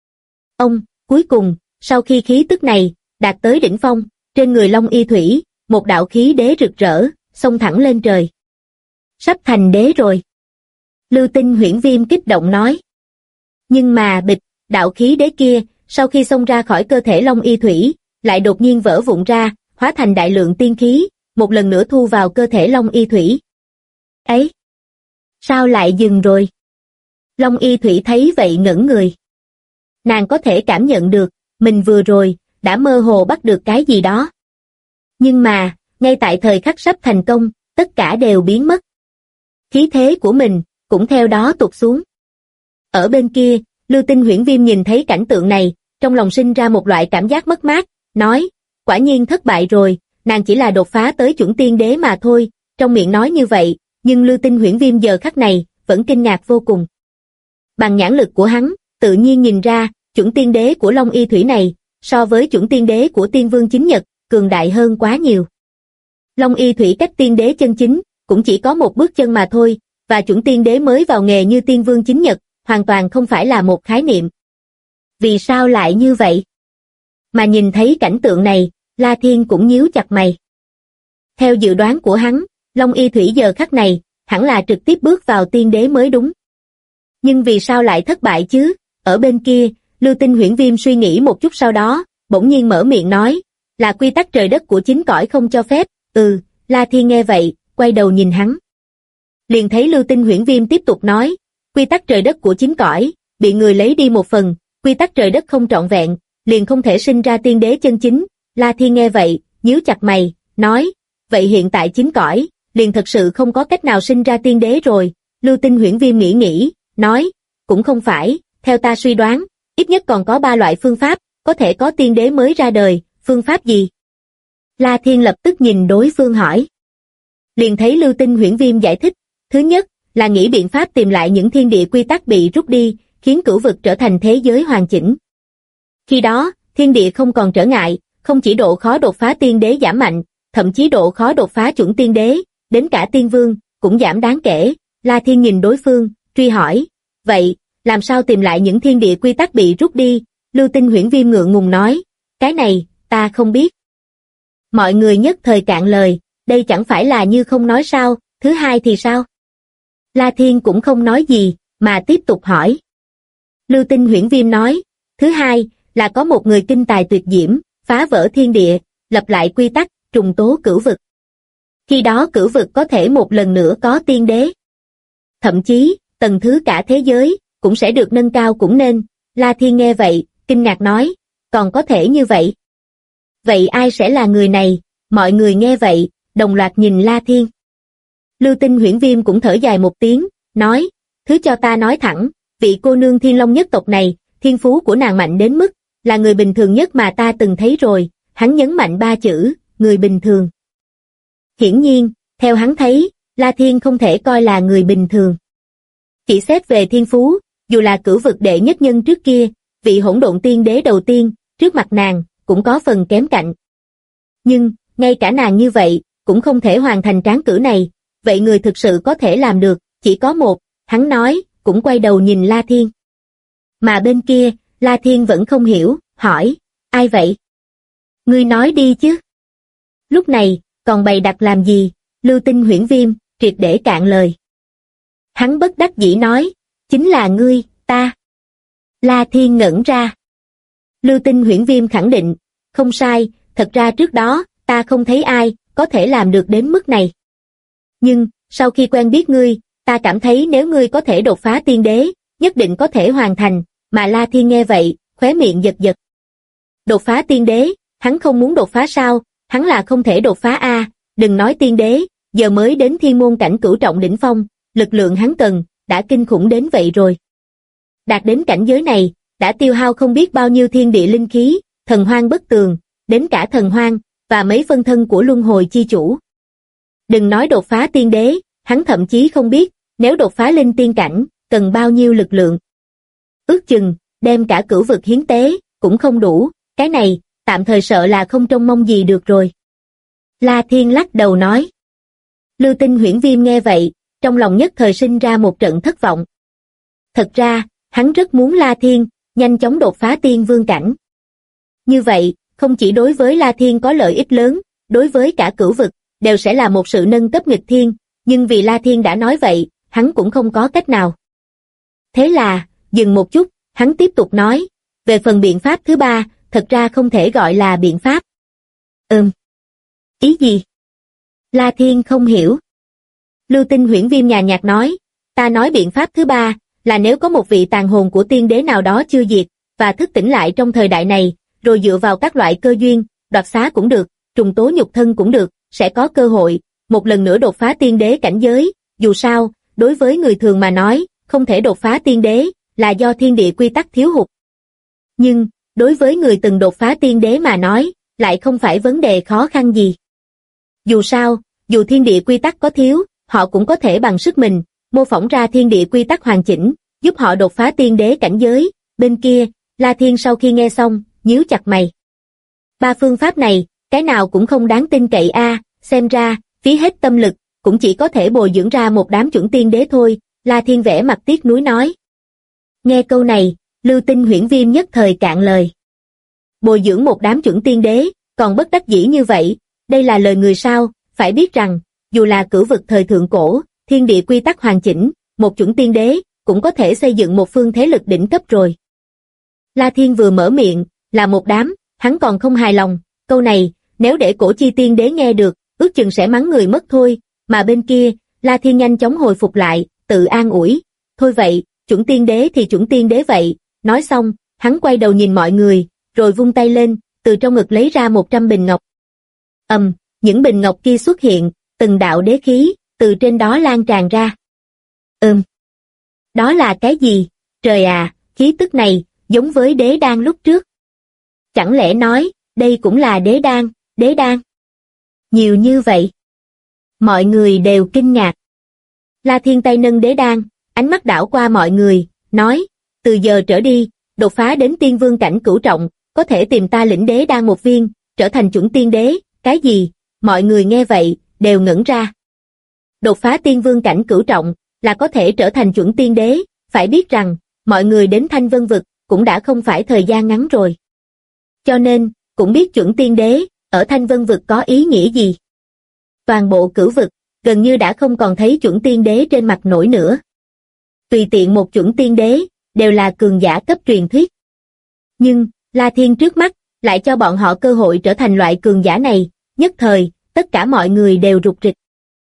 Cuối cùng, sau khi khí tức này đạt tới đỉnh phong, trên người Long Y Thủy, một đạo khí đế rực rỡ, xông thẳng lên trời. Sắp thành đế rồi. Lưu Tinh Huyễn Viêm kích động nói. Nhưng mà bịch, đạo khí đế kia, sau khi xông ra khỏi cơ thể Long Y Thủy, lại đột nhiên vỡ vụn ra, hóa thành đại lượng tiên khí, một lần nữa thu vào cơ thể Long Y Thủy. Ấy! Sao lại dừng rồi? Long Y Thủy thấy vậy ngẩn người. Nàng có thể cảm nhận được, mình vừa rồi, đã mơ hồ bắt được cái gì đó. Nhưng mà, ngay tại thời khắc sắp thành công, tất cả đều biến mất. Khí thế của mình, cũng theo đó tụt xuống. Ở bên kia, Lưu Tinh Huyễn Viêm nhìn thấy cảnh tượng này, trong lòng sinh ra một loại cảm giác mất mát, nói, quả nhiên thất bại rồi, nàng chỉ là đột phá tới chuẩn tiên đế mà thôi, trong miệng nói như vậy, nhưng Lưu Tinh Huyễn Viêm giờ khắc này, vẫn kinh ngạc vô cùng. Bằng nhãn lực của hắn, tự nhiên nhìn ra, chuẩn tiên đế của Long Y Thủy này, so với chuẩn tiên đế của Tiên Vương Chính Nhật, cường đại hơn quá nhiều. Long Y Thủy cách tiên đế chân chính, cũng chỉ có một bước chân mà thôi, và chuẩn tiên đế mới vào nghề như Tiên Vương Chính Nhật, hoàn toàn không phải là một khái niệm. Vì sao lại như vậy? Mà nhìn thấy cảnh tượng này, La Thiên cũng nhíu chặt mày. Theo dự đoán của hắn, Long Y Thủy giờ khắc này, hẳn là trực tiếp bước vào tiên đế mới đúng. Nhưng vì sao lại thất bại chứ? Ở bên kia, Lưu Tinh Huyễn Viêm suy nghĩ một chút sau đó, bỗng nhiên mở miệng nói, là quy tắc trời đất của chính cõi không cho phép. La Thiên nghe vậy, quay đầu nhìn hắn. Liền thấy Lưu Tinh Huyễn Viêm tiếp tục nói, quy tắc trời đất của chính cõi, bị người lấy đi một phần, quy tắc trời đất không trọn vẹn, liền không thể sinh ra tiên đế chân chính. La Thiên nghe vậy, nhíu chặt mày, nói, vậy hiện tại chính cõi, liền thật sự không có cách nào sinh ra tiên đế rồi. Lưu Tinh Huyễn Viêm nghĩ, nói, cũng không phải, theo ta suy đoán, ít nhất còn có 3 loại phương pháp, có thể có tiên đế mới ra đời, phương pháp gì? La Thiên lập tức nhìn đối phương hỏi. Liền thấy Lưu Tinh Huyễn Viêm giải thích, thứ nhất, là nghĩ biện pháp tìm lại những thiên địa quy tắc bị rút đi, khiến cửu vực trở thành thế giới hoàn chỉnh. Khi đó, thiên địa không còn trở ngại, không chỉ độ khó đột phá tiên đế giảm mạnh, thậm chí độ khó đột phá chuẩn tiên đế, đến cả tiên vương, cũng giảm đáng kể. La Thiên nhìn đối phương, truy hỏi, vậy, làm sao tìm lại những thiên địa quy tắc bị rút đi? Lưu Tinh Huyễn Viêm ngượng ngùng nói, cái này, ta không biết. Mọi người nhất thời cạn lời, đây chẳng phải là như không nói sao, thứ hai thì sao? La Thiên cũng không nói gì, mà tiếp tục hỏi. Lưu Tinh Huyễn Viêm nói, thứ hai, là có một người kinh tài tuyệt diễm, phá vỡ thiên địa, lập lại quy tắc, trùng tố cửu vực. Khi đó cửu vực có thể một lần nữa có tiên đế. Thậm chí, tầng thứ cả thế giới, cũng sẽ được nâng cao cũng nên. La Thiên nghe vậy, kinh ngạc nói, còn có thể như vậy. Vậy ai sẽ là người này? Mọi người nghe vậy, đồng loạt nhìn La Thiên. Lưu Tinh Huyễn Viêm cũng thở dài một tiếng, nói, thứ cho ta nói thẳng, vị cô nương Thiên Long nhất tộc này, thiên phú của nàng mạnh đến mức, là người bình thường nhất mà ta từng thấy rồi. Hắn nhấn mạnh 3 chữ, người bình thường. Hiển nhiên, theo hắn thấy, La Thiên không thể coi là người bình thường. Chỉ xét về thiên phú, dù là cửu vực đệ nhất nhân trước kia, vị hỗn độn tiên đế đầu tiên, trước mặt nàng, cũng có phần kém cạnh. Nhưng, ngay cả nàng như vậy, cũng không thể hoàn thành tráng cử này, vậy người thực sự có thể làm được, chỉ có một, hắn nói, cũng quay đầu nhìn La Thiên. Mà bên kia, La Thiên vẫn không hiểu, hỏi, ai vậy? Ngươi nói đi chứ. Lúc này, còn bày đặt làm gì? Lưu Tinh Huyễn Viêm, triệt để cạn lời. Hắn bất đắc dĩ nói, chính là ngươi, ta. La Thiên ngẩn ra. Lưu Tinh Huyễn Viêm khẳng định, không sai, thật ra trước đó, ta không thấy ai, có thể làm được đến mức này. Nhưng, sau khi quen biết ngươi, ta cảm thấy nếu ngươi có thể đột phá tiên đế, nhất định có thể hoàn thành, mà La Thiên nghe vậy, khóe miệng giật giật. Đột phá tiên đế, hắn không muốn đột phá sao, hắn là không thể đột phá a, đừng nói tiên đế, giờ mới đến thiên môn cảnh cửu trọng đỉnh phong, lực lượng hắn cần, đã kinh khủng đến vậy rồi. Đạt đến cảnh giới này, đã tiêu hao không biết bao nhiêu thiên địa linh khí, thần hoang bất tường, đến cả thần hoang, và mấy phân thân của luân hồi chi chủ. Đừng nói đột phá tiên đế, hắn thậm chí không biết, nếu đột phá linh tiên cảnh, cần bao nhiêu lực lượng. Ước chừng, đem cả cửu vực hiến tế, cũng không đủ, cái này, tạm thời sợ là không trông mong gì được rồi. La Thiên lắc đầu nói. Lưu Tinh Huyễn Viêm nghe vậy, trong lòng nhất thời sinh ra một trận thất vọng. Thật ra, hắn rất muốn La Thiên, nhanh chóng đột phá tiên vương cảnh. Như vậy, không chỉ đối với La Thiên có lợi ích lớn, đối với cả cửu vực, đều sẽ là một sự nâng cấp nghịch thiên, nhưng vì La Thiên đã nói vậy, hắn cũng không có cách nào. Thế là, dừng một chút, hắn tiếp tục nói, về phần biện pháp thứ ba, thật ra không thể gọi là biện pháp. Ý gì? La Thiên không hiểu. Lưu Tinh Huyễn Viêm nhàn nhạt nói, ta nói biện pháp thứ ba, là nếu có một vị tàn hồn của tiên đế nào đó chưa diệt, và thức tỉnh lại trong thời đại này, rồi dựa vào các loại cơ duyên, đoạt xá cũng được, trùng tố nhục thân cũng được, sẽ có cơ hội, một lần nữa đột phá tiên đế cảnh giới, dù sao, đối với người thường mà nói, không thể đột phá tiên đế, là do thiên địa quy tắc thiếu hụt. Nhưng, đối với người từng đột phá tiên đế mà nói, lại không phải vấn đề khó khăn gì. Dù sao, dù thiên địa quy tắc có thiếu, họ cũng có thể bằng sức mình, mô phỏng ra thiên địa quy tắc hoàn chỉnh, giúp họ đột phá tiên đế cảnh giới. Bên kia, La Thiên sau khi nghe xong, nhíu chặt mày. Ba phương pháp này, cái nào cũng không đáng tin cậy a, xem ra, phí hết tâm lực, cũng chỉ có thể bồi dưỡng ra một đám chuẩn tiên đế thôi, La Thiên vẽ mặt tiếc nuối nói. Nghe câu này, Lưu Tinh Huyễn Viêm nhất thời cạn lời. Bồi dưỡng một đám chuẩn tiên đế, còn bất đắc dĩ như vậy, đây là lời người sao, phải biết rằng, dù là cửu vực thời thượng cổ, thiên địa quy tắc hoàn chỉnh, một chuẩn tiên đế, cũng có thể xây dựng một phương thế lực đỉnh cấp rồi. La Thiên vừa mở miệng, là một đám, hắn còn không hài lòng, câu này, nếu để cổ chi tiên đế nghe được, ước chừng sẽ mắng người mất thôi, mà bên kia, La Thiên nhanh chóng hồi phục lại, tự an ủi, thôi vậy, chuẩn tiên đế thì chuẩn tiên đế vậy, nói xong, hắn quay đầu nhìn mọi người, rồi vung tay lên, từ trong ngực lấy ra 100 bình ngọc. Những bình ngọc kia xuất hiện, từng đạo đế khí, từ trên đó lan tràn ra. Đó là cái gì? Trời à, khí tức này, giống với đế đan lúc trước. Chẳng lẽ nói, đây cũng là đế đan? Nhiều như vậy. Mọi người đều kinh ngạc. La Thiên tay nâng đế đan, ánh mắt đảo qua mọi người, nói, từ giờ trở đi, đột phá đến tiên vương cảnh cửu trọng, có thể tìm ta lĩnh đế đan một viên, trở thành chuẩn tiên đế, cái gì? Mọi người nghe vậy, đều ngẩn ra. Đột phá tiên vương cảnh cửu trọng, là có thể trở thành chuẩn tiên đế, phải biết rằng, mọi người đến Thanh Vân Vực, cũng đã không phải thời gian ngắn rồi. Cho nên, cũng biết chuẩn tiên đế, ở Thanh Vân Vực có ý nghĩa gì. Toàn bộ cửu vực, gần như đã không còn thấy chuẩn tiên đế trên mặt nổi nữa. Tùy tiện một chuẩn tiên đế, đều là cường giả cấp truyền thuyết. Nhưng, La Thiên trước mắt, lại cho bọn họ cơ hội trở thành loại cường giả này, nhất thời, tất cả mọi người đều rụt rịch.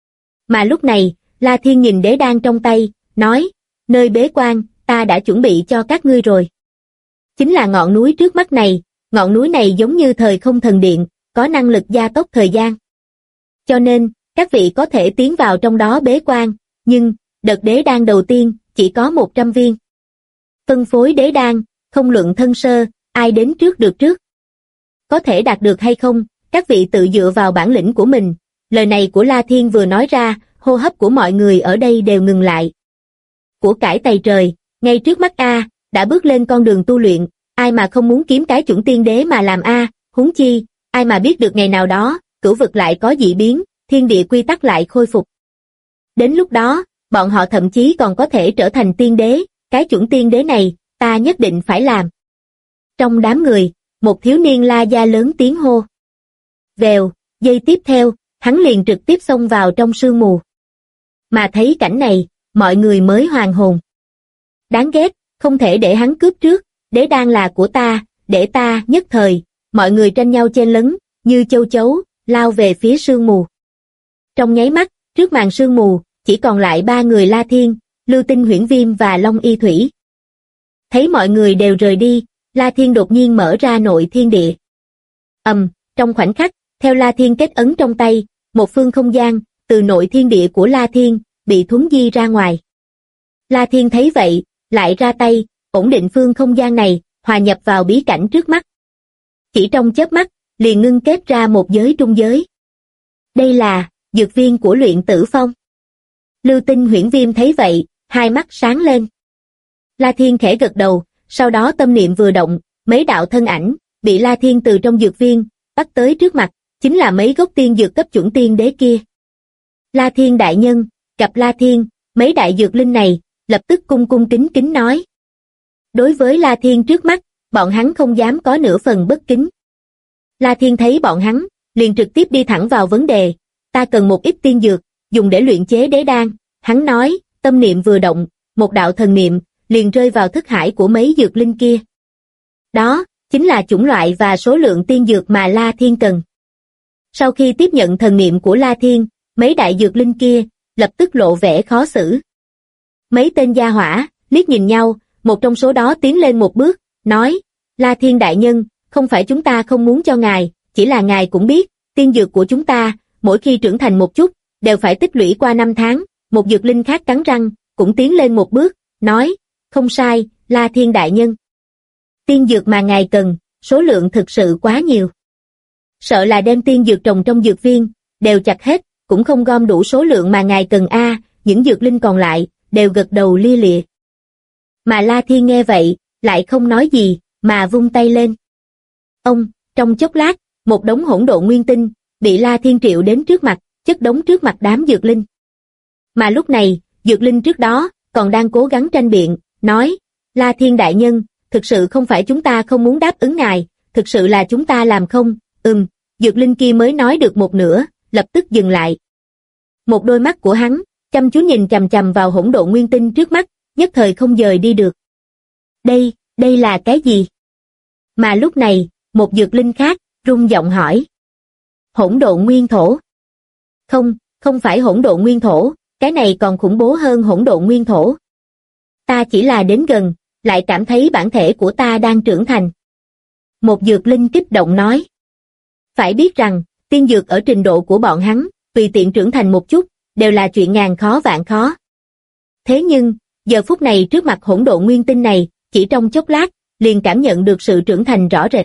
Mà lúc này, La Thiên nhìn đế đan trong tay, nói, nơi bế quan, ta đã chuẩn bị cho các ngươi rồi. Chính là ngọn núi trước mắt này, ngọn núi này giống như thời không thần điện, có năng lực gia tốc thời gian. Cho nên, các vị có thể tiến vào trong đó bế quan, nhưng, đợt đế đan đầu tiên, chỉ có 100 viên. Phân phối đế đan, không luận thân sơ, ai đến trước được trước. Có thể đạt được hay không, các vị tự dựa vào bản lĩnh của mình. Lời này của La Thiên vừa nói ra, hô hấp của mọi người ở đây đều ngừng lại. Của cải tày trời, ngay trước mắt đã bước lên con đường tu luyện, ai mà không muốn kiếm cái chuẩn tiên đế mà làm huống chi, ai mà biết được ngày nào đó, cửu vực lại có dị biến, thiên địa quy tắc lại khôi phục. Đến lúc đó, bọn họ thậm chí còn có thể trở thành tiên đế, cái chuẩn tiên đế này, ta nhất định phải làm. Trong đám người, một thiếu niên la gia lớn tiếng hô. Vèo, giây tiếp theo, hắn liền trực tiếp xông vào trong sương mù. Mà thấy cảnh này, mọi người mới hoàn hồn. Đáng ghét, không thể để hắn cướp trước, đế đan là của ta, để ta, nhất thời, mọi người tranh nhau chen lấn, như châu chấu, lao về phía sương mù. Trong nháy mắt, trước màn sương mù, chỉ còn lại 3 người La Thiên, Lưu Tinh Huyễn Viêm và Long Y Thủy. Thấy mọi người đều rời đi, La Thiên đột nhiên mở ra nội thiên địa. Trong khoảnh khắc, theo La Thiên kết ấn trong tay, một phương không gian, từ nội thiên địa của La Thiên, bị thuấn di ra ngoài. La Thiên thấy vậy, lại ra tay, ổn định phương không gian này, hòa nhập vào bí cảnh trước mắt. Chỉ trong chớp mắt, liền ngưng kết ra một giới trung giới. Đây là dược viên của Luyện Tử Phong. Lưu Tinh Huyễn Viêm thấy vậy, hai mắt sáng lên. La Thiên khẽ gật đầu, sau đó tâm niệm vừa động, mấy đạo thân ảnh bị La Thiên từ trong dược viên bắt tới trước mặt, chính là mấy gốc tiên dược cấp chuẩn tiên đế kia. La Thiên đại nhân, gặp La Thiên, mấy đại dược linh này lập tức cung cung kính kính nói. Đối với La Thiên trước mắt, bọn hắn không dám có nửa phần bất kính. La Thiên thấy bọn hắn, liền trực tiếp đi thẳng vào vấn đề, ta cần một ít tiên dược, dùng để luyện chế đế đan. Hắn nói, tâm niệm vừa động, một đạo thần niệm liền rơi vào thức hải của mấy dược linh kia. Đó chính là chủng loại và số lượng tiên dược mà La Thiên cần. Sau khi tiếp nhận thần niệm của La Thiên, mấy đại dược linh kia lập tức lộ vẻ khó xử. Mấy tên gia hỏa liếc nhìn nhau, một trong số đó tiến lên một bước, nói, La Thiên đại nhân, không phải chúng ta không muốn cho ngài, chỉ là ngài cũng biết, tiên dược của chúng ta, mỗi khi trưởng thành một chút, đều phải tích lũy qua 5 tháng, một dược linh khác cắn răng, cũng tiến lên một bước, nói, không sai, La Thiên đại nhân. Tiên dược mà ngài cần, số lượng thực sự quá nhiều. Sợ là đem tiên dược trồng trong dược viên, đều chặt hết, cũng không gom đủ số lượng mà ngài cần những dược linh còn lại, đều gật đầu lia lịa. Mà La Thiên nghe vậy, lại không nói gì, mà vung tay lên. Trong chốc lát, một đống hỗn độn nguyên tinh, bị La Thiên triệu đến trước mặt, chất đống trước mặt đám dược linh. Mà lúc này, dược linh trước đó, còn đang cố gắng tranh biện, nói, La Thiên đại nhân, thực sự không phải chúng ta không muốn đáp ứng ngài, thực sự là chúng ta làm không, dược linh kia mới nói được một nửa, lập tức dừng lại. Một đôi mắt của hắn, chăm chú nhìn chằm chằm vào hỗn độn nguyên tinh trước mắt, nhất thời không dời đi được. Đây là cái gì? Mà lúc này, một dược linh khác, rung giọng hỏi. Hỗn độn nguyên thổ. Không phải hỗn độn nguyên thổ, cái này còn khủng bố hơn hỗn độn nguyên thổ. Ta chỉ là đến gần, lại cảm thấy bản thể của ta đang trưởng thành. Một dược linh kích động nói. Phải biết rằng, tiên dược ở trình độ của bọn hắn, tùy tiện trưởng thành một chút, đều là chuyện ngàn khó vạn khó. Thế nhưng, giờ phút này trước mặt hỗn độn nguyên tinh này, chỉ trong chốc lát, liền cảm nhận được sự trưởng thành rõ rệt.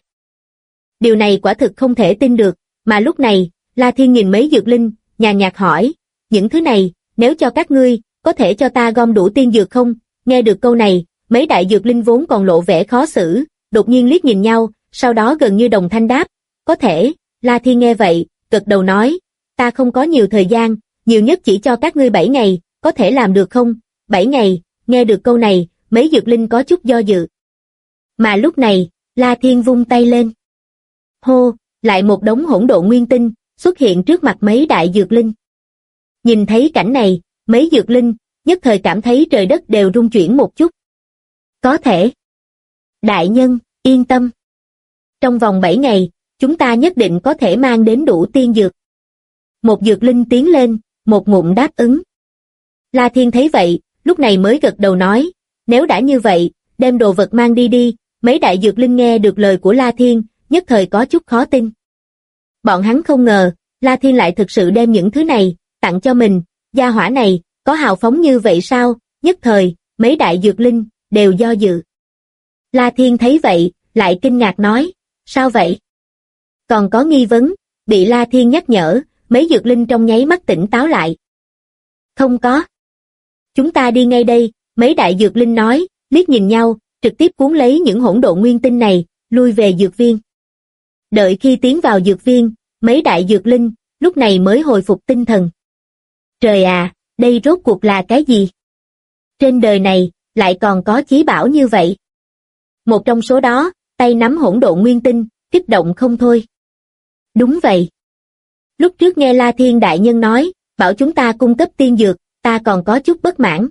Điều này quả thực không thể tin được, mà lúc này, La Thiên nhìn mấy dược linh, nhàn nhạt hỏi, những thứ này, nếu cho các ngươi, có thể cho ta gom đủ tiên dược không? Nghe được câu này, mấy đại dược linh vốn còn lộ vẻ khó xử, đột nhiên liếc nhìn nhau, sau đó gần như đồng thanh đáp, có thể. La Thiên nghe vậy, gật đầu nói, ta không có nhiều thời gian, nhiều nhất chỉ cho các ngươi 7 ngày, có thể làm được không? 7 ngày, nghe được câu này, mấy dược linh có chút do dự. Mà lúc này, La Thiên vung tay lên. Hô, lại một đống hỗn độn nguyên tinh, xuất hiện trước mặt mấy đại dược linh. Nhìn thấy cảnh này, mấy dược linh, nhất thời cảm thấy trời đất đều rung chuyển một chút. Có thể. Đại nhân, yên tâm. Trong vòng 7 ngày, chúng ta nhất định có thể mang đến đủ tiên dược. Một dược linh tiến lên, một ngụm đáp ứng. La Thiên thấy vậy, lúc này mới gật đầu nói, nếu đã như vậy, đem đồ vật mang đi đi. Mấy đại dược linh nghe được lời của La Thiên, nhất thời có chút khó tin. Bọn hắn không ngờ, La Thiên lại thực sự đem những thứ này, tặng cho mình, gia hỏa này, có hào phóng như vậy sao? Nhất thời, mấy đại dược linh, đều do dự. La Thiên thấy vậy, lại kinh ngạc nói, sao vậy? Còn có nghi vấn, bị La Thiên nhắc nhở, mấy dược linh trong nháy mắt tỉnh táo lại. Không có. Chúng ta đi ngay đây, mấy đại dược linh nói, liếc nhìn nhau, trực tiếp cuốn lấy những hỗn độn nguyên tinh này, lui về dược viên. Đợi khi tiến vào dược viên, mấy đại dược linh, lúc này mới hồi phục tinh thần. Trời à, đây rốt cuộc là cái gì? Trên đời này, lại còn có chí bảo như vậy. Một trong số đó, tay nắm hỗn độn nguyên tinh, kích động không thôi. Đúng vậy. Lúc trước nghe La Thiên đại nhân nói, bảo chúng ta cung cấp tiên dược, ta còn có chút bất mãn.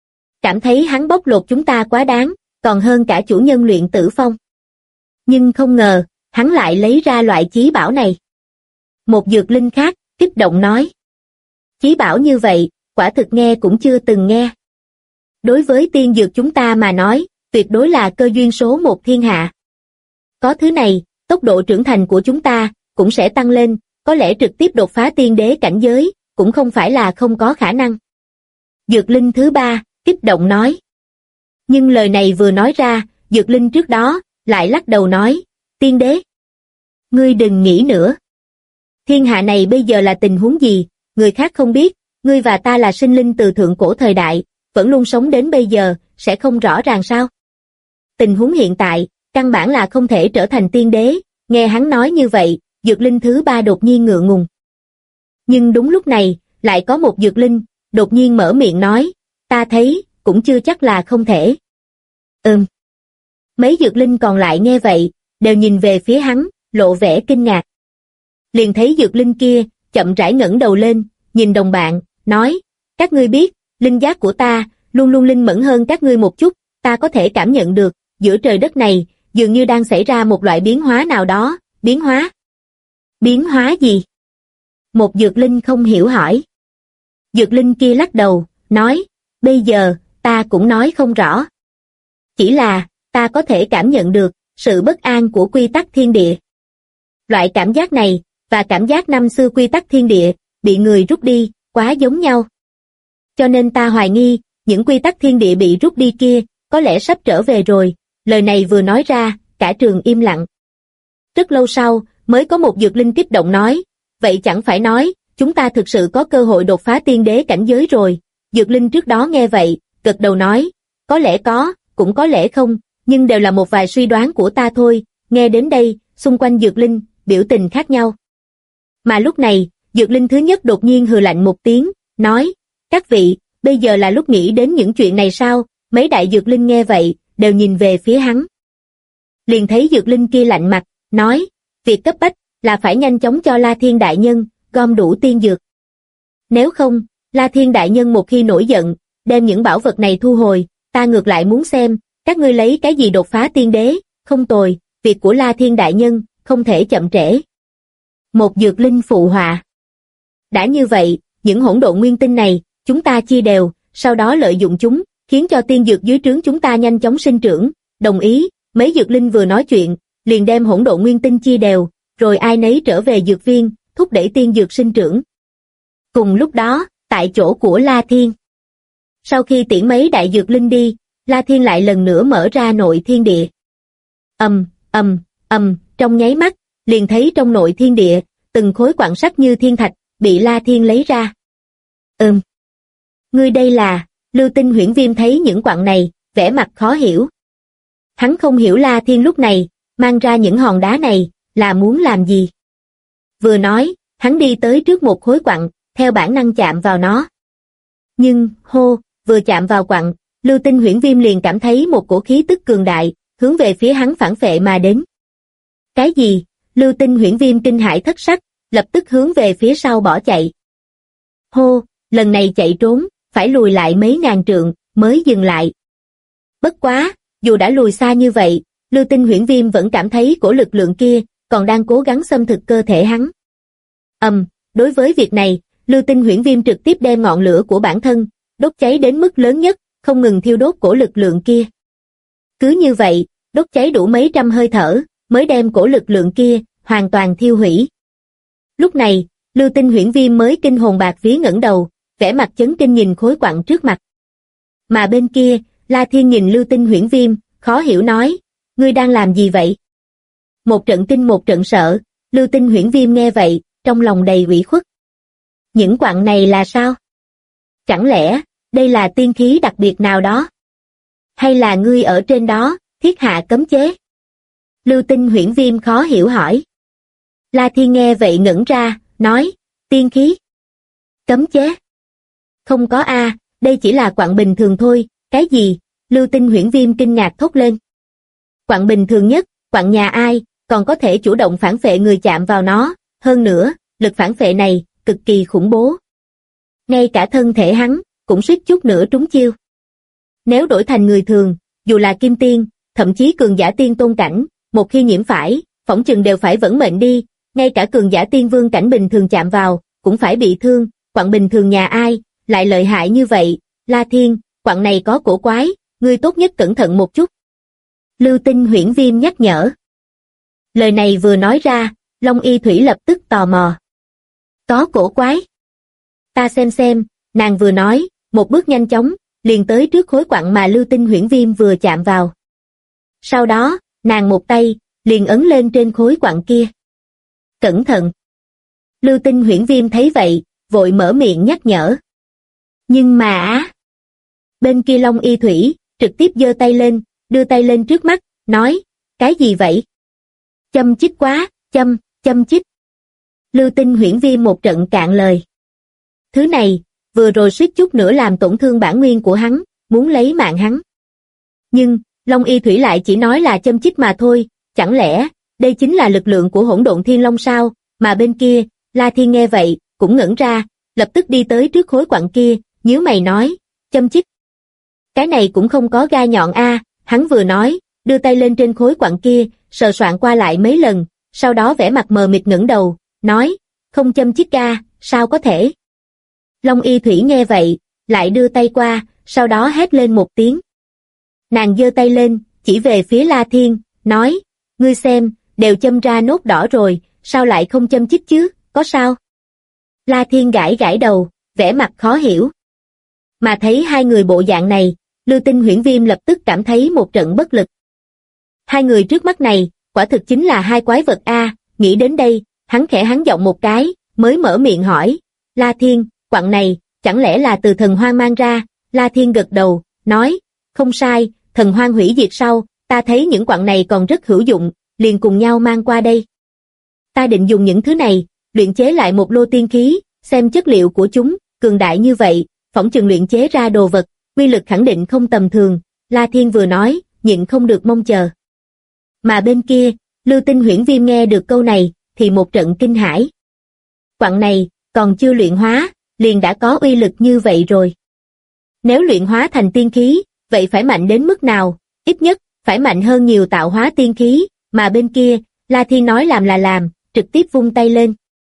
Cảm thấy hắn bóc lột chúng ta quá đáng, còn hơn cả chủ nhân Luyện Tử Phong. Nhưng không ngờ, hắn lại lấy ra loại chí bảo này. Một dược linh khác, kích động nói. Chí bảo như vậy, quả thực nghe cũng chưa từng nghe. Đối với tiên dược chúng ta mà nói, tuyệt đối là cơ duyên số một thiên hạ. Có thứ này, tốc độ trưởng thành của chúng ta cũng sẽ tăng lên, có lẽ trực tiếp đột phá tiên đế cảnh giới, cũng không phải là không có khả năng. Dược linh thứ ba, kích động nói. Nhưng lời này vừa nói ra, dược linh trước đó, lại lắc đầu nói, tiên đế. Ngươi đừng nghĩ nữa. Thiên hạ này bây giờ là tình huống gì, người khác không biết, ngươi và ta là sinh linh từ thượng cổ thời đại, vẫn luôn sống đến bây giờ, sẽ không rõ ràng sao? Tình huống hiện tại, căn bản là không thể trở thành tiên đế, nghe hắn nói như vậy, dược linh thứ ba đột nhiên ngượng ngùng. Nhưng đúng lúc này, lại có một dược linh, đột nhiên mở miệng nói, ta thấy, cũng chưa chắc là không thể. Mấy dược linh còn lại nghe vậy, đều nhìn về phía hắn, lộ vẻ kinh ngạc. Liền thấy dược linh kia, chậm rãi ngẩng đầu lên, nhìn đồng bạn, nói, các ngươi biết, linh giác của ta, luôn luôn linh mẫn hơn các ngươi một chút, ta có thể cảm nhận được, giữa trời đất này, dường như đang xảy ra một loại biến hóa nào đó, biến hóa. Biến hóa gì? Một dược linh không hiểu hỏi. Dược linh kia lắc đầu, nói, bây giờ, ta cũng nói không rõ. Chỉ là, ta có thể cảm nhận được, sự bất an của quy tắc thiên địa. Loại cảm giác này, và cảm giác năm xưa quy tắc thiên địa, bị người rút đi, quá giống nhau. Cho nên ta hoài nghi, những quy tắc thiên địa bị rút đi kia, có lẽ sắp trở về rồi. Lời này vừa nói ra, cả trường im lặng. Rất lâu sau, mới có một dược linh kích động nói, vậy chẳng phải nói, chúng ta thực sự có cơ hội đột phá tiên đế cảnh giới rồi. Dược linh trước đó nghe vậy, gật đầu nói, có lẽ có, cũng có lẽ không, nhưng đều là một vài suy đoán của ta thôi. Nghe đến đây, xung quanh dược linh, biểu tình khác nhau. Mà lúc này, dược linh thứ nhất đột nhiên hừ lạnh một tiếng, nói, các vị, bây giờ là lúc nghĩ đến những chuyện này sao? Mấy đại dược linh nghe vậy, đều nhìn về phía hắn. Liền thấy dược linh kia lạnh mặt, nói, việc cấp bách, là phải nhanh chóng cho La Thiên Đại Nhân, gom đủ tiên dược. Nếu không, La Thiên Đại Nhân một khi nổi giận, đem những bảo vật này thu hồi, ta ngược lại muốn xem, các ngươi lấy cái gì đột phá tiên đế, không tồi, việc của La Thiên Đại Nhân, không thể chậm trễ. Một dược linh phụ họa. Đã như vậy, những hỗn độn nguyên tinh này, chúng ta chia đều, sau đó lợi dụng chúng, khiến cho tiên dược dưới trướng chúng ta nhanh chóng sinh trưởng. Đồng ý, mấy dược linh vừa nói chuyện, liền đem hỗn độn nguyên tinh chia đều, rồi ai nấy trở về dược viên, thúc đẩy tiên dược sinh trưởng. Cùng lúc đó, tại chỗ của La Thiên. Sau khi tiễn mấy đại dược linh đi, La Thiên lại lần nữa mở ra nội thiên địa. Trong nháy mắt, liền thấy trong nội thiên địa, từng khối quặng sắt như thiên thạch, bị La Thiên lấy ra. Ngươi đây là, Lưu Tinh Huyễn Viêm thấy những quặng này, vẻ mặt khó hiểu. Hắn không hiểu La Thiên lúc này, mang ra những hòn đá này, là muốn làm gì. Vừa nói, hắn đi tới trước một khối quặng, theo bản năng chạm vào nó. Nhưng, vừa chạm vào quặng, Lưu Tinh Huyễn Viêm liền cảm thấy một cổ khí tức cường đại, hướng về phía hắn phản phệ mà đến. Cái gì? Lưu Tinh Huyễn Viêm kinh hãi thất sắc, lập tức hướng về phía sau bỏ chạy. Lần này chạy trốn, phải lùi lại mấy ngàn trượng, mới dừng lại. Bất quá, dù đã lùi xa như vậy, Lưu Tinh Huyễn Viêm vẫn cảm thấy cổ lực lượng kia, còn đang cố gắng xâm thực cơ thể hắn. Đối với việc này, Lưu Tinh Huyễn Viêm trực tiếp đem ngọn lửa của bản thân, đốt cháy đến mức lớn nhất, không ngừng thiêu đốt cổ lực lượng kia. Cứ như vậy, đốt cháy đủ mấy trăm hơi thở, mới đem cổ lực lượng kia, hoàn toàn thiêu hủy. Lúc này, Lưu Tinh Huyễn Viêm mới kinh hồn bạt vía ngẩng đầu, vẻ mặt chấn kinh nhìn khối quặng trước mặt. Mà bên kia, La Thiên nhìn Lưu Tinh Huyễn Viêm, khó hiểu nói, ngươi đang làm gì vậy? Một trận kinh một trận sợ, Lưu Tinh Huyễn Viêm nghe vậy, trong lòng đầy ủy khuất. Những quặng này là sao? Chẳng lẽ, đây là tiên khí đặc biệt nào đó? Hay là ngươi ở trên đó, thiết hạ cấm chế? Lưu Tinh Huyễn Viêm khó hiểu hỏi. La Thiên nghe vậy ngẩn ra, nói, tiên khí? Cấm chế? Không có a, đây chỉ là quặng bình thường thôi, cái gì? Lưu Tinh Huyễn Viêm kinh ngạc thốt lên. Quặng bình thường nhất, quặng nhà ai, còn có thể chủ động phản phệ người chạm vào nó, hơn nữa, lực phản phệ này, cực kỳ khủng bố. Ngay cả thân thể hắn, cũng suýt chút nữa trúng chiêu. Nếu đổi thành người thường, dù là kim tiên, thậm chí cường giả tiên tôn cảnh, một khi nhiễm phải, phỏng chừng đều phải vẫn mệnh đi, ngay cả cường giả tiên vương cảnh bình thường chạm vào, cũng phải bị thương, quặng bình thường nhà ai, lại lợi hại như vậy, La Thiên, quặng này có cổ quái, ngươi tốt nhất cẩn thận một chút. Lưu Tinh Huyễn Viêm nhắc nhở. Lời này vừa nói ra, Long Y Thủy lập tức tò mò. Có cổ quái. Ta xem, nàng vừa nói, một bước nhanh chóng, liền tới trước khối quặng mà Lưu Tinh Huyễn Viêm vừa chạm vào. Sau đó, nàng một tay, liền ấn lên trên khối quặng kia. Cẩn thận. Lưu Tinh Huyễn Viêm thấy vậy, vội mở miệng nhắc nhở. Nhưng mà bên kia Long Y Thủy, trực tiếp giơ tay lên, đưa tay lên trước mắt, nói, cái gì vậy? Châm chích quá, châm chích. Lưu Tinh Huyễn Viêm một trận cạn lời. Thứ này, vừa rồi suýt chút nữa làm tổn thương bản nguyên của hắn, muốn lấy mạng hắn. Nhưng, Long Y Thủy lại chỉ nói là châm chích mà thôi, chẳng lẽ, đây chính là lực lượng của Hỗn Độn Thiên Long sao? Mà bên kia, La Thiên nghe vậy, cũng ngẩn ra, lập tức đi tới trước khối quặng kia, nhíu mày nói, châm chích. Cái này cũng không có gai nhọn a, hắn vừa nói, đưa tay lên trên khối quặng kia, sờ soạn qua lại mấy lần, sau đó vẻ mặt mờ mịt ngẩng đầu, nói, không châm chích ga, sao có thể? Long Y Thủy nghe vậy, lại đưa tay qua, sau đó hét lên một tiếng. Nàng giơ tay lên, chỉ về phía La Thiên, nói, ngươi xem, đều châm ra nốt đỏ rồi, sao lại không châm chích chứ, có sao? La Thiên gãi đầu, vẻ mặt khó hiểu. Mà thấy hai người bộ dạng này, Lưu Tinh Huyễn Viêm lập tức cảm thấy một trận bất lực. Hai người trước mắt này, quả thực chính là hai quái vật a. Nghĩ đến đây, hắn khẽ hắn giọng một cái, mới mở miệng hỏi, La Thiên, quặng này, chẳng lẽ là từ thần hoang mang ra? La Thiên gật đầu, nói, không sai, thần hoang hủy diệt sau, ta thấy những quặng này còn rất hữu dụng, liền cùng nhau mang qua đây. Ta định dùng những thứ này, luyện chế lại một lô tiên khí, xem chất liệu của chúng, cường đại như vậy, phỏng chừng luyện chế ra đồ vật, uy lực khẳng định không tầm thường. La Thiên vừa nói, nhịn không được mong chờ. Mà bên kia, Lưu Tinh Huyễn Viêm nghe được câu này, thì một trận kinh hãi. Quặng này, còn chưa luyện hóa, liền đã có uy lực như vậy rồi. Nếu luyện hóa thành tiên khí, vậy phải mạnh đến mức nào? Ít nhất, phải mạnh hơn nhiều tạo hóa tiên khí, mà bên kia, La Thiên nói làm là làm, trực tiếp vung tay lên.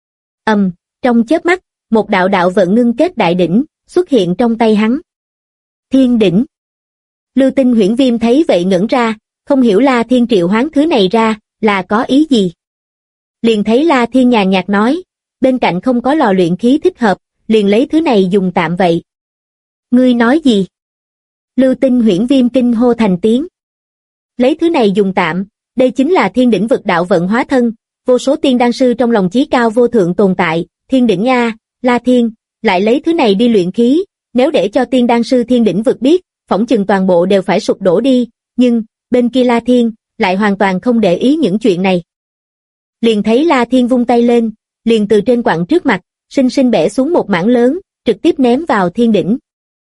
Trong chớp mắt, một đạo vận ngưng kết đại đỉnh, xuất hiện trong tay hắn. Thiên đỉnh. Lưu Tinh Huyễn Viêm thấy vậy ngẩn ra, không hiểu La Thiên triệu hoán thứ này ra, là có ý gì. Liền thấy La Thiên nhàn nhạt nói, bên cạnh không có lò luyện khí thích hợp, liền lấy thứ này dùng tạm vậy. Ngươi nói gì? Lưu Tinh Huyễn Viêm kinh hô thành tiếng. Lấy thứ này dùng tạm, đây chính là thiên đỉnh vực đạo vận hóa thân, vô số tiên đan sư trong lòng chí cao vô thượng tồn tại, thiên đỉnh nha, La Thiên, lại lấy thứ này đi luyện khí, nếu để cho tiên đan sư thiên đỉnh vực biết, phỏng chừng toàn bộ đều phải sụp đổ đi, nhưng, bên kia La Thiên, lại hoàn toàn không để ý những chuyện này. Liền thấy La Thiên vung tay lên, liền từ trên quặng trước mặt, sinh sinh bẻ xuống một mảng lớn, trực tiếp ném vào thiên đỉnh.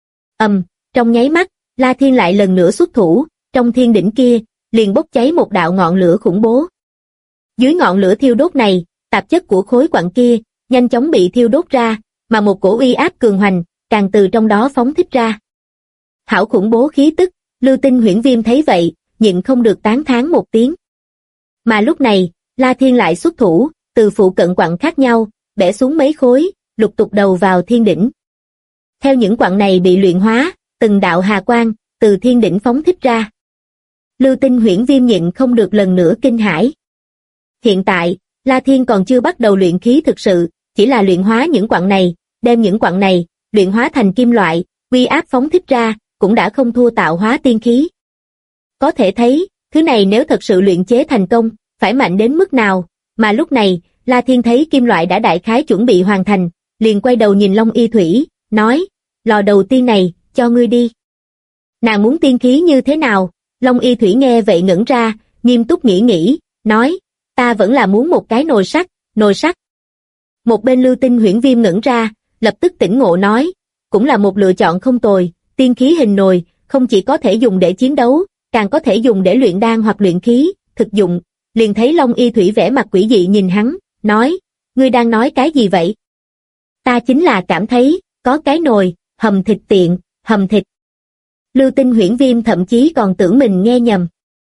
Trong nháy mắt, La Thiên lại lần nữa xuất thủ, trong thiên đỉnh kia, liền bốc cháy một đạo ngọn lửa khủng bố. Dưới ngọn lửa thiêu đốt này, tạp chất của khối quặng kia, nhanh chóng bị thiêu đốt ra, mà một cổ uy áp cường hoành, càng từ trong đó phóng thích ra. Hảo khủng bố khí tức, Lưu Tinh Huyễn Viêm thấy vậy, nhịn không được tán thán một tiếng. Mà lúc này, La Thiên lại xuất thủ, từ phụ cận quặng khác nhau, bẻ xuống mấy khối, lục tục đầu vào thiên đỉnh. Theo những quặng này bị luyện hóa, từng đạo hà quang, từ thiên đỉnh phóng thích ra. Lưu Tinh Huyễn Viêm nhịn không được lần nữa kinh hãi. Hiện tại, La Thiên còn chưa bắt đầu luyện khí thực sự, chỉ là luyện hóa những quặng này, đem những quặng này, luyện hóa thành kim loại, uy áp phóng thích ra, cũng đã không thua tạo hóa tiên khí. Có thể thấy, thứ này nếu thật sự luyện chế thành công, phải mạnh đến mức nào, mà lúc này, La Thiên thấy kim loại đã đại khái chuẩn bị hoàn thành, liền quay đầu nhìn Long Y Thủy, nói, lò đầu tiên này, cho ngươi đi. Nàng muốn tiên khí như thế nào? Long Y Thủy nghe vậy ngẩn ra, nghiêm túc nghĩ, nói, ta vẫn là muốn một cái nồi sắt. Một bên Lưu Tinh Huyễn Viêm ngẩn ra, lập tức tỉnh ngộ nói, cũng là một lựa chọn không tồi, tiên khí hình nồi, không chỉ có thể dùng để chiến đấu, càng có thể dùng để luyện đan hoặc luyện khí, thực dụng. Liền thấy Long Y Thủy vẻ mặt quỷ dị nhìn hắn, nói, ngươi đang nói cái gì vậy? Ta chính là cảm thấy, có cái nồi, hầm thịt tiện, hầm thịt. Lưu Tinh Huyễn Viêm thậm chí còn tưởng mình nghe nhầm.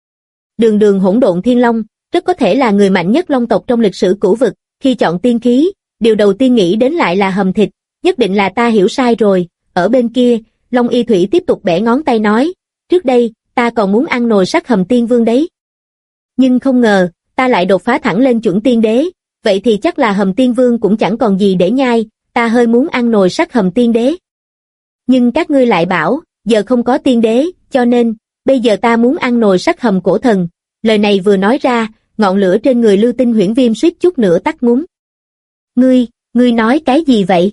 Đường Hỗn Độn Thiên Long, rất có thể là người mạnh nhất long tộc trong lịch sử cửu vực, khi chọn tiên khí, điều đầu tiên nghĩ đến lại là hầm thịt, nhất định là ta hiểu sai rồi. Ở bên kia, Long Y Thủy tiếp tục bẻ ngón tay nói, trước đây, ta còn muốn ăn nồi sắt hầm tiên vương đấy. Nhưng không ngờ, ta lại đột phá thẳng lên chuẩn tiên đế, vậy thì chắc là Hầm Tiên Vương cũng chẳng còn gì để nhai, ta hơi muốn ăn nồi sắt Hầm Tiên Đế. Nhưng các ngươi lại bảo, giờ không có tiên đế, cho nên, bây giờ ta muốn ăn nồi sắt Hầm Cổ Thần. Lời này vừa nói ra, ngọn lửa trên người Lưu Tinh Huyễn Viêm suýt chút nữa tắt ngúm. Ngươi nói cái gì vậy?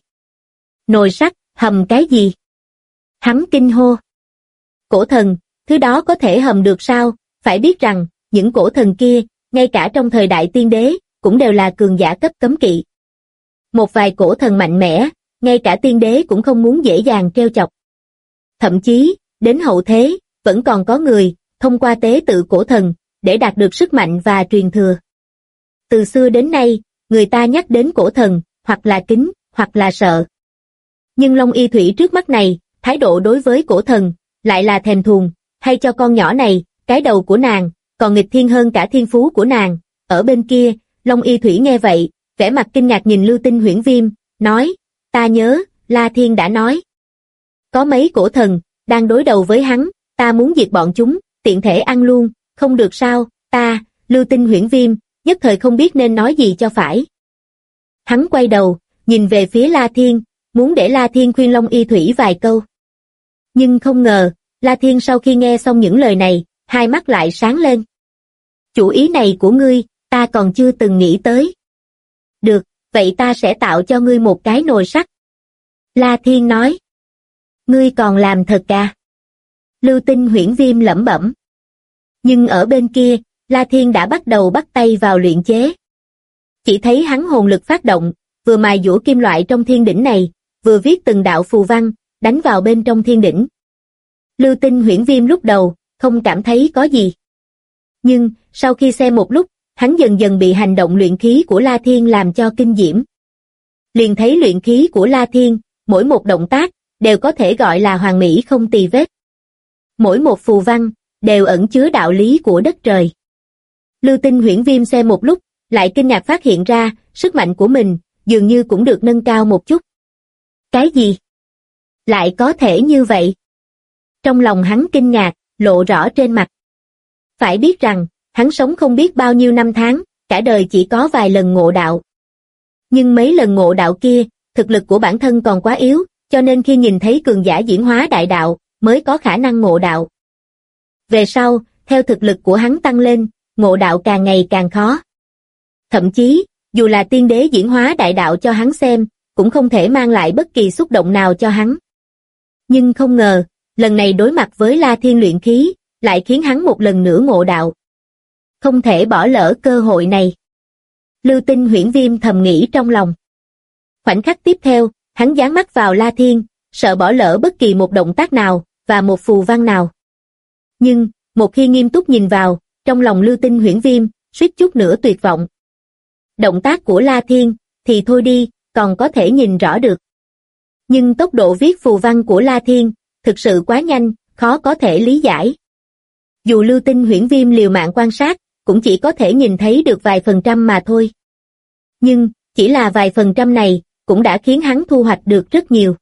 Nồi sắt, hầm cái gì? Hắn kinh hô. Cổ thần, thứ đó có thể hầm được sao? Phải biết rằng, những cổ thần kia, ngay cả trong thời đại tiên đế, cũng đều là cường giả cấp cấm kỵ. Một vài cổ thần mạnh mẽ, ngay cả tiên đế cũng không muốn dễ dàng trêu chọc. Thậm chí, đến hậu thế, vẫn còn có người, thông qua tế tự cổ thần, để đạt được sức mạnh và truyền thừa. Từ xưa đến nay, người ta nhắc đến cổ thần, hoặc là kính, hoặc là sợ. Nhưng Long Y Thủy trước mắt này, thái độ đối với cổ thần, lại là thèm thuồng, hay cho con nhỏ này, cái đầu của nàng, còn nghịch thiên hơn cả thiên phú của nàng. Ở bên kia, Long Y Thủy nghe vậy, vẻ mặt kinh ngạc nhìn Lưu Tinh Huyễn Viêm, nói, ta nhớ, La Thiên đã nói. Có mấy cổ thần, đang đối đầu với hắn, ta muốn diệt bọn chúng, tiện thể ăn luôn, không được sao, ta, Lưu Tinh Huyễn Viêm, nhất thời không biết nên nói gì cho phải. Hắn quay đầu, nhìn về phía La Thiên, muốn để La Thiên khuyên Long Y Thủy vài câu. Nhưng không ngờ, La Thiên sau khi nghe xong những lời này, hai mắt lại sáng lên. Chủ ý này của ngươi, ta còn chưa từng nghĩ tới. Được, vậy ta sẽ tạo cho ngươi một cái nồi sắt. La Thiên nói. Ngươi còn làm thật à? Lưu Tinh Huyễn Viêm lẩm bẩm. Nhưng ở bên kia, La Thiên đã bắt đầu bắt tay vào luyện chế. Chỉ thấy hắn hồn lực phát động, vừa mài dũa kim loại trong thiên đỉnh này, vừa viết từng đạo phù văn, đánh vào bên trong thiên đỉnh. Lưu Tinh Huyễn Viêm lúc đầu, không cảm thấy có gì. Nhưng, sau khi xem một lúc, hắn dần dần bị hành động luyện khí của La Thiên làm cho kinh diễm. Liền thấy luyện khí của La Thiên, mỗi một động tác, đều có thể gọi là hoàn mỹ không tì vết. Mỗi một phù văn, đều ẩn chứa đạo lý của đất trời. Lưu Tinh Huyễn Viêm xem một lúc, lại kinh ngạc phát hiện ra, sức mạnh của mình, dường như cũng được nâng cao một chút. Cái gì? Lại có thể như vậy? Trong lòng hắn kinh ngạc, lộ rõ trên mặt. Phải biết rằng, hắn sống không biết bao nhiêu năm tháng, cả đời chỉ có vài lần ngộ đạo. Nhưng mấy lần ngộ đạo kia, thực lực của bản thân còn quá yếu, cho nên khi nhìn thấy cường giả diễn hóa đại đạo, mới có khả năng ngộ đạo. Về sau, theo thực lực của hắn tăng lên, ngộ đạo càng ngày càng khó. Thậm chí, dù là tiên đế diễn hóa đại đạo cho hắn xem, cũng không thể mang lại bất kỳ xúc động nào cho hắn. Nhưng không ngờ, lần này đối mặt với La Thiên luyện khí, lại khiến hắn một lần nữa ngộ đạo. Không thể bỏ lỡ cơ hội này. Lưu Tinh Huyễn Viêm thầm nghĩ trong lòng. Khoảnh khắc tiếp theo, hắn dán mắt vào La Thiên, sợ bỏ lỡ bất kỳ một động tác nào, và một phù văn nào. Nhưng, một khi nghiêm túc nhìn vào, trong lòng Lưu Tinh Huyễn Viêm, suýt chút nữa tuyệt vọng. Động tác của La Thiên, thì thôi đi, còn có thể nhìn rõ được. Nhưng tốc độ viết phù văn của La Thiên, thực sự quá nhanh, khó có thể lý giải. Dù Lưu Tinh Huyễn Viêm liều mạng quan sát, cũng chỉ có thể nhìn thấy được vài phần trăm mà thôi. Nhưng, chỉ là vài phần trăm này, cũng đã khiến hắn thu hoạch được rất nhiều.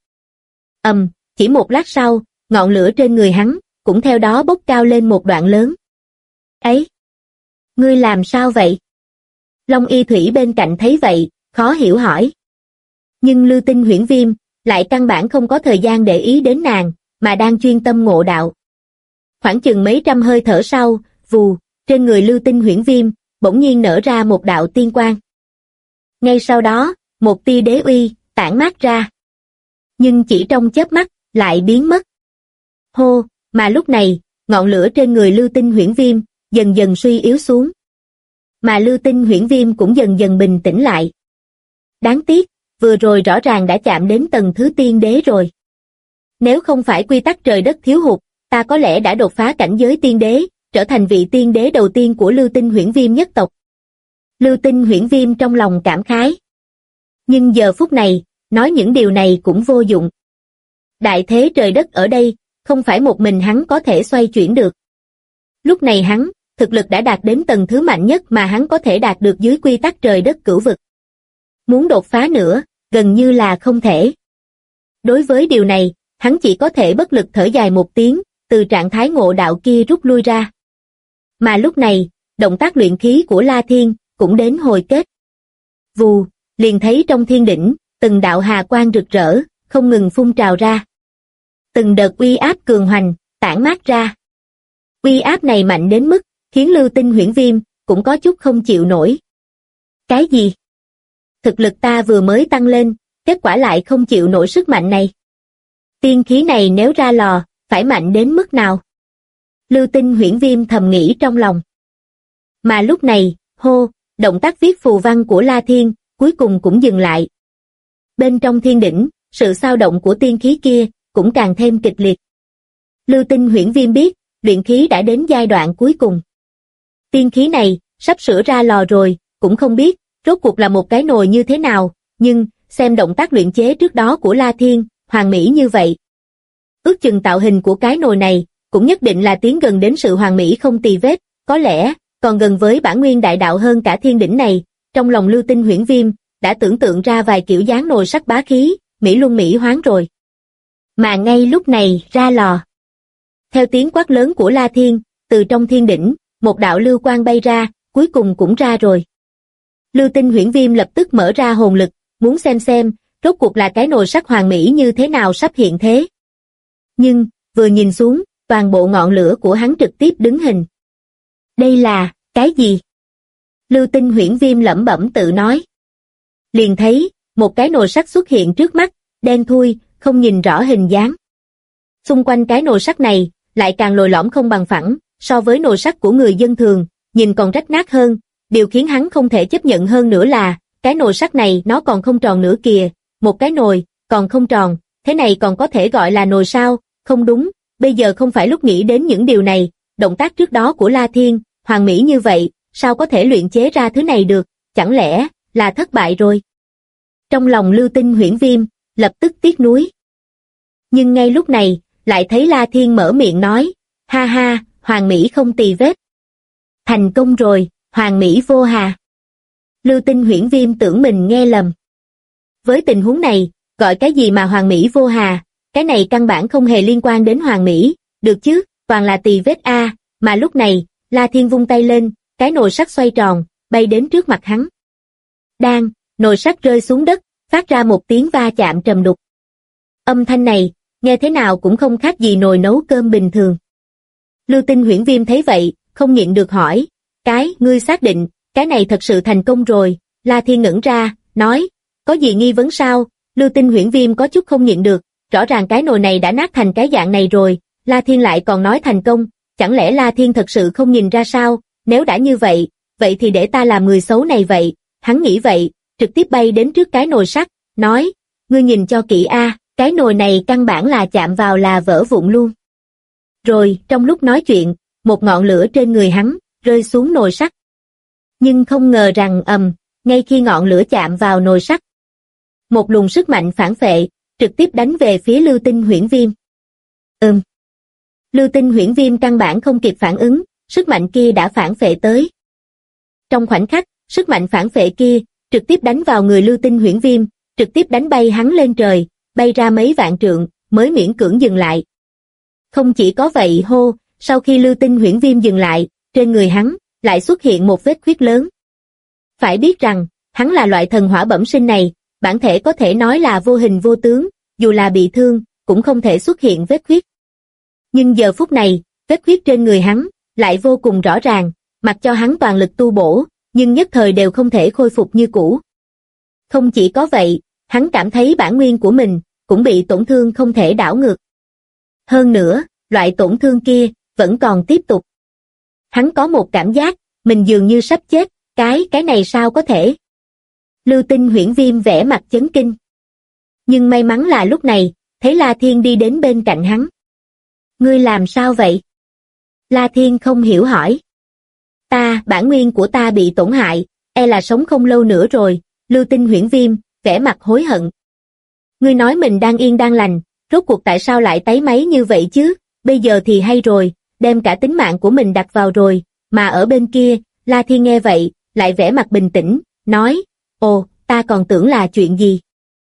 Chỉ một lát sau, ngọn lửa trên người hắn, cũng theo đó bốc cao lên một đoạn lớn. Ấy! Ngươi làm sao vậy? Long Y Thủy bên cạnh thấy vậy, khó hiểu hỏi. Nhưng Lưu Tinh Huyễn Viêm, lại căn bản không có thời gian để ý đến nàng, mà đang chuyên tâm ngộ đạo. Khoảng chừng mấy trăm hơi thở sau, vù, trên người Lưu Tinh Huyễn Viêm, bỗng nhiên nở ra một đạo tiên quang. Ngay sau đó, một tia đế uy, tản mát ra. Nhưng chỉ trong chớp mắt, lại biến mất. Hô, mà lúc này, ngọn lửa trên người Lưu Tinh Huyễn Viêm, dần dần suy yếu xuống. Mà Lưu Tinh Huyễn Viêm cũng dần dần bình tĩnh lại. Đáng tiếc, vừa rồi rõ ràng đã chạm đến tầng thứ tiên đế rồi. Nếu không phải quy tắc trời đất thiếu hụt, ta có lẽ đã đột phá cảnh giới tiên đế, trở thành vị tiên đế đầu tiên của Lưu Tinh Huyễn Viêm nhất tộc. Lưu Tinh Huyễn Viêm trong lòng cảm khái. Nhưng giờ phút này, nói những điều này cũng vô dụng. Đại thế trời đất ở đây, không phải một mình hắn có thể xoay chuyển được. Lúc này hắn, thực lực đã đạt đến tầng thứ mạnh nhất mà hắn có thể đạt được dưới quy tắc trời đất cửu vực. Muốn đột phá nữa, gần như là không thể. Đối với điều này, hắn chỉ có thể bất lực thở dài một tiếng, từ trạng thái ngộ đạo kia rút lui ra. Mà lúc này, động tác luyện khí của La Thiên cũng đến hồi kết. Vù, liền thấy trong thiên đỉnh, từng đạo hà quang rực rỡ, không ngừng phun trào ra. Từng đợt uy áp cường hoành, tản mát ra. Uy áp này mạnh đến mức, khiến Lưu Tinh Huyễn Viêm cũng có chút không chịu nổi. Cái gì? Thực lực ta vừa mới tăng lên, kết quả lại không chịu nổi sức mạnh này. Tiên khí này nếu ra lò, phải mạnh đến mức nào? Lưu Tinh Huyễn Viêm thầm nghĩ trong lòng. Mà lúc này, hô, động tác viết phù văn của La Thiên, cuối cùng cũng dừng lại. Bên trong thiên đỉnh, sự xao động của tiên khí kia, cũng càng thêm kịch liệt. Lưu Tinh Huyễn Viêm biết, luyện khí đã đến giai đoạn cuối cùng. Tiên khí này, sắp sửa ra lò rồi, cũng không biết, rốt cuộc là một cái nồi như thế nào, nhưng, xem động tác luyện chế trước đó của La Thiên, hoàn mỹ như vậy. Ước chừng tạo hình của cái nồi này, cũng nhất định là tiến gần đến sự hoàn mỹ không tì vết, có lẽ, còn gần với bản nguyên đại đạo hơn cả thiên đỉnh này. Trong lòng Lưu Tinh Huyễn Viêm, đã tưởng tượng ra vài kiểu dáng nồi sắt bá khí, mỹ luân mỹ hoán rồi. Mà ngay lúc này, ra lò. Theo tiếng quát lớn của La Thiên, từ trong thiên đỉnh, một đạo lưu quang bay ra, cuối cùng cũng ra rồi. Lưu Tinh Huyễn Viêm lập tức mở ra hồn lực, muốn xem, rốt cuộc là cái nồi sắt hoàn mỹ như thế nào sắp hiện thế. Nhưng, vừa nhìn xuống, toàn bộ ngọn lửa của hắn trực tiếp đứng hình. Đây là, cái gì? Lưu Tinh Huyễn Viêm lẩm bẩm tự nói. Liền thấy, một cái nồi sắt xuất hiện trước mắt, đen thui, không nhìn rõ hình dáng. Xung quanh cái nồi sắt này, lại càng lồi lõm không bằng phẳng, so với nồi sắt của người dân thường, nhìn còn rách nát hơn. Điều khiến hắn không thể chấp nhận hơn nữa là, cái nồi sắt này nó còn không tròn nữa kìa, một cái nồi, còn không tròn, thế này còn có thể gọi là nồi sao? Không đúng, bây giờ không phải lúc nghĩ đến những điều này, động tác trước đó của La Thiên, hoàn mỹ như vậy, sao có thể luyện chế ra thứ này được, chẳng lẽ là thất bại rồi? Trong lòng Lưu Tinh Huyễn Viêm, lập tức tiếc nuối. Nhưng ngay lúc này, lại thấy La Thiên mở miệng nói, ha ha, hoàn mỹ không tì vết. Thành công rồi, hoàn mỹ vô hà. Lưu Tinh Huyễn Viêm tưởng mình nghe lầm. Với tình huống này, gọi cái gì mà hoàn mỹ vô hà, cái này căn bản không hề liên quan đến hoàn mỹ, được chứ, toàn là tì vết a. Mà lúc này, La Thiên vung tay lên, cái nồi sắt xoay tròn, bay đến trước mặt hắn. Đang, nồi sắt rơi xuống đất, phát ra một tiếng va chạm trầm đục. Âm thanh này, nghe thế nào cũng không khác gì nồi nấu cơm bình thường. Lưu Tinh Huyễn Viêm thấy vậy, không nhịn được hỏi, ngươi xác định, cái này thật sự thành công rồi? La Thiên ngẩn ra, nói, có gì nghi vấn sao? Lưu Tinh Huyễn Viêm có chút không nhịn được, rõ ràng cái nồi này đã nát thành cái dạng này rồi, La Thiên lại còn nói thành công, chẳng lẽ La Thiên thật sự không nhìn ra sao? Nếu đã như vậy, vậy thì để ta làm người xấu này vậy. Hắn nghĩ vậy, trực tiếp bay đến trước cái nồi sắt, nói, ngươi nhìn cho kỹ a, cái nồi này căn bản là chạm vào là vỡ vụn luôn. Rồi, trong lúc nói chuyện, một ngọn lửa trên người hắn, rơi xuống nồi sắt. Nhưng không ngờ rằng ngay khi ngọn lửa chạm vào nồi sắt, một luồng sức mạnh phản phệ, trực tiếp đánh về phía Lưu Tinh Huyễn Viêm. Lưu Tinh Huyễn Viêm căn bản không kịp phản ứng, sức mạnh kia đã phản phệ tới. Trong khoảnh khắc, sức mạnh phản phệ kia, trực tiếp đánh vào người Lưu Tinh Huyễn Viêm, trực tiếp đánh bay hắn lên trời, bay ra mấy vạn trượng, mới miễn cưỡng dừng lại. Không chỉ có vậy sau khi Lưu Tinh Huyễn Viêm dừng lại, trên người hắn, lại xuất hiện một vết khuyết lớn. Phải biết rằng, hắn là loại thần hỏa bẩm sinh này, bản thể có thể nói là vô hình vô tướng, dù là bị thương, cũng không thể xuất hiện vết khuyết. Nhưng giờ phút này, vết khuyết trên người hắn, lại vô cùng rõ ràng, mặc cho hắn toàn lực tu bổ, nhưng nhất thời đều không thể khôi phục như cũ. Không chỉ có vậy, hắn cảm thấy bản nguyên của mình, cũng bị tổn thương không thể đảo ngược. Hơn nữa, loại tổn thương kia, vẫn còn tiếp tục. Hắn có một cảm giác, mình dường như sắp chết, cái này sao có thể? Lưu Tinh Huyễn Viêm vẻ mặt chấn kinh. Nhưng may mắn là lúc này, thấy La Thiên đi đến bên cạnh hắn. Ngươi làm sao vậy? La Thiên không hiểu hỏi. Bản nguyên của ta bị tổn hại, là sống không lâu nữa rồi. Lưu Tinh Huyễn Viêm, vẻ mặt hối hận. Ngươi nói mình đang yên đang lành, rốt cuộc tại sao lại táy máy như vậy chứ? Bây giờ thì hay rồi, đem cả tính mạng của mình đặt vào rồi. Mà ở bên kia, La Thiên nghe vậy, lại vẻ mặt bình tĩnh, nói, ta còn tưởng là chuyện gì?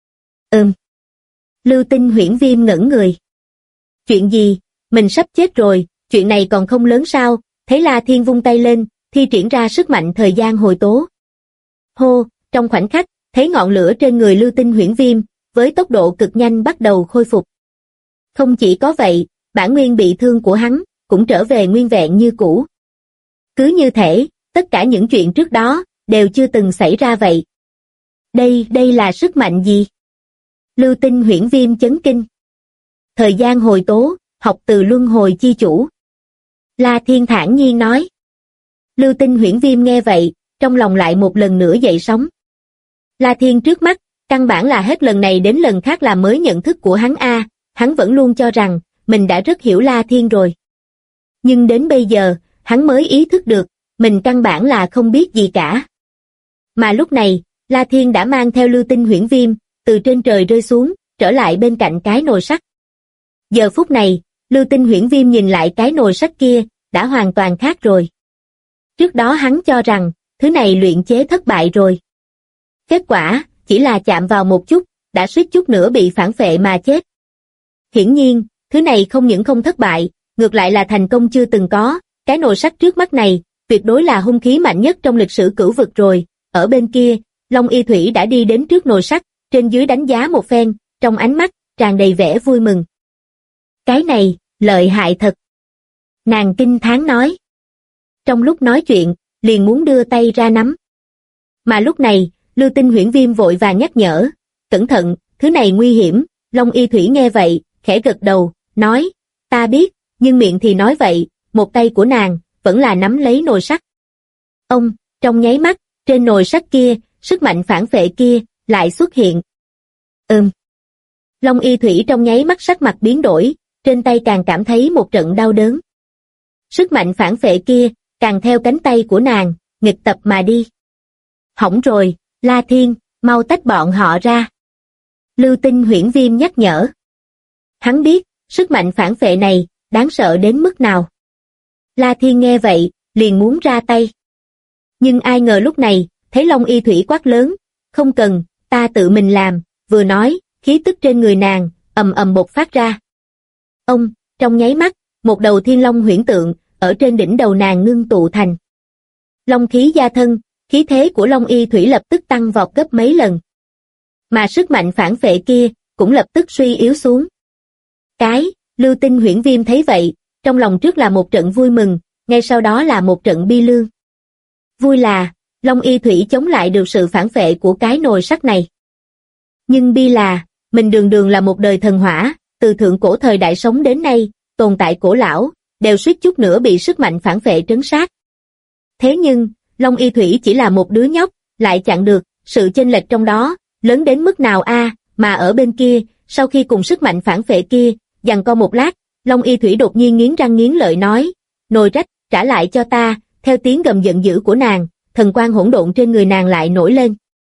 Lưu Tinh Huyễn Viêm ngẩn người. Chuyện gì? Mình sắp chết rồi, chuyện này còn không lớn sao? Thấy La Thiên vung tay lên, thi triển ra sức mạnh thời gian hồi tố. Hô, trong khoảnh khắc, thấy ngọn lửa trên người Lưu Tinh Huyễn Viêm, với tốc độ cực nhanh bắt đầu khôi phục. Không chỉ có vậy, bản nguyên bị thương của hắn, cũng trở về nguyên vẹn như cũ. Cứ như thể, tất cả những chuyện trước đó, đều chưa từng xảy ra vậy. Đây là sức mạnh gì? Lưu Tinh Huyễn Viêm chấn kinh. Thời gian hồi tố, học từ luân hồi chi chủ. La Thiên thản nhiên nói. Lưu Tinh Huyễn Viêm nghe vậy, trong lòng lại một lần nữa dậy sóng. La Thiên trước mắt, căn bản là hết lần này đến lần khác là mới nhận thức của hắn hắn vẫn luôn cho rằng, mình đã rất hiểu La Thiên rồi. Nhưng đến bây giờ, hắn mới ý thức được, mình căn bản là không biết gì cả. Mà lúc này, La Thiên đã mang theo Lưu Tinh Huyễn Viêm, từ trên trời rơi xuống, trở lại bên cạnh cái nồi sắt. Giờ phút này, Lưu Tinh Huyễn Viêm nhìn lại cái nồi sắt kia, đã hoàn toàn khác rồi. Trước đó hắn cho rằng, thứ này luyện chế thất bại rồi. Kết quả, chỉ là chạm vào một chút, đã suýt chút nữa bị phản phệ mà chết. Hiển nhiên, thứ này không những không thất bại, ngược lại là thành công chưa từng có, cái nồi sắt trước mắt này, tuyệt đối là hung khí mạnh nhất trong lịch sử cửu vực rồi. Ở bên kia, Long Y Thủy đã đi đến trước nồi sắt, trên dưới đánh giá một phen, trong ánh mắt, tràn đầy vẻ vui mừng. Cái này, lợi hại thật. Nàng kinh thán nói. Trong lúc nói chuyện, liền muốn đưa tay ra nắm. Mà lúc này, Lưu Tinh Huyễn Viêm vội vàng nhắc nhở, cẩn thận, thứ này nguy hiểm. Long Y Thủy nghe vậy, khẽ gật đầu, nói, ta biết, nhưng miệng thì nói vậy, một tay của nàng, vẫn là nắm lấy nồi sắt. Ông, trong nháy mắt, trên nồi sắt kia, sức mạnh phản phệ kia, lại xuất hiện. Long Y Thủy trong nháy mắt sắc mặt biến đổi, trên tay càng cảm thấy một trận đau đớn. Sức mạnh phản phệ kia, càng theo cánh tay của nàng, nghịch tập mà đi. Hỏng rồi, La Thiên, mau tách bọn họ ra. Lưu Tinh Huyễn Viêm nhắc nhở. Hắn biết, sức mạnh phản phệ này, đáng sợ đến mức nào. La Thiên nghe vậy, liền muốn ra tay. Nhưng ai ngờ lúc này, thấy Long Y Thủy quát lớn, không cần, ta tự mình làm, vừa nói, khí tức trên người nàng, ầm ầm bộc phát ra. Ông, trong nháy mắt, một đầu thiên long huyễn tượng, ở trên đỉnh đầu nàng ngưng tụ thành. Long khí gia thân, khí thế của Long Y Thủy lập tức tăng vọt gấp mấy lần. Mà sức mạnh phản phệ kia, cũng lập tức suy yếu xuống. Lưu Tinh Huyễn Viêm thấy vậy, trong lòng trước là một trận vui mừng, ngay sau đó là một trận bi lương. Vui là, Long Y Thủy chống lại được sự phản phệ của cái nồi sắt này. Nhưng bi là, mình đường đường là một đời thần hỏa, từ thượng cổ thời đại sống đến nay, tồn tại cổ lão, đều suýt chút nữa bị sức mạnh phản phệ trấn sát. Thế nhưng, Long Y Thủy chỉ là một đứa nhóc, lại chặn được, sự chênh lệch trong đó, lớn đến mức nào mà ở bên kia, sau khi cùng sức mạnh phản phệ kia, giằng co một lát, Long Y Thủy đột nhiên nghiến răng nghiến lợi nói, nồi rách, trả lại cho ta, theo tiếng gầm giận dữ của nàng, thần quang hỗn độn trên người nàng lại nổi lên.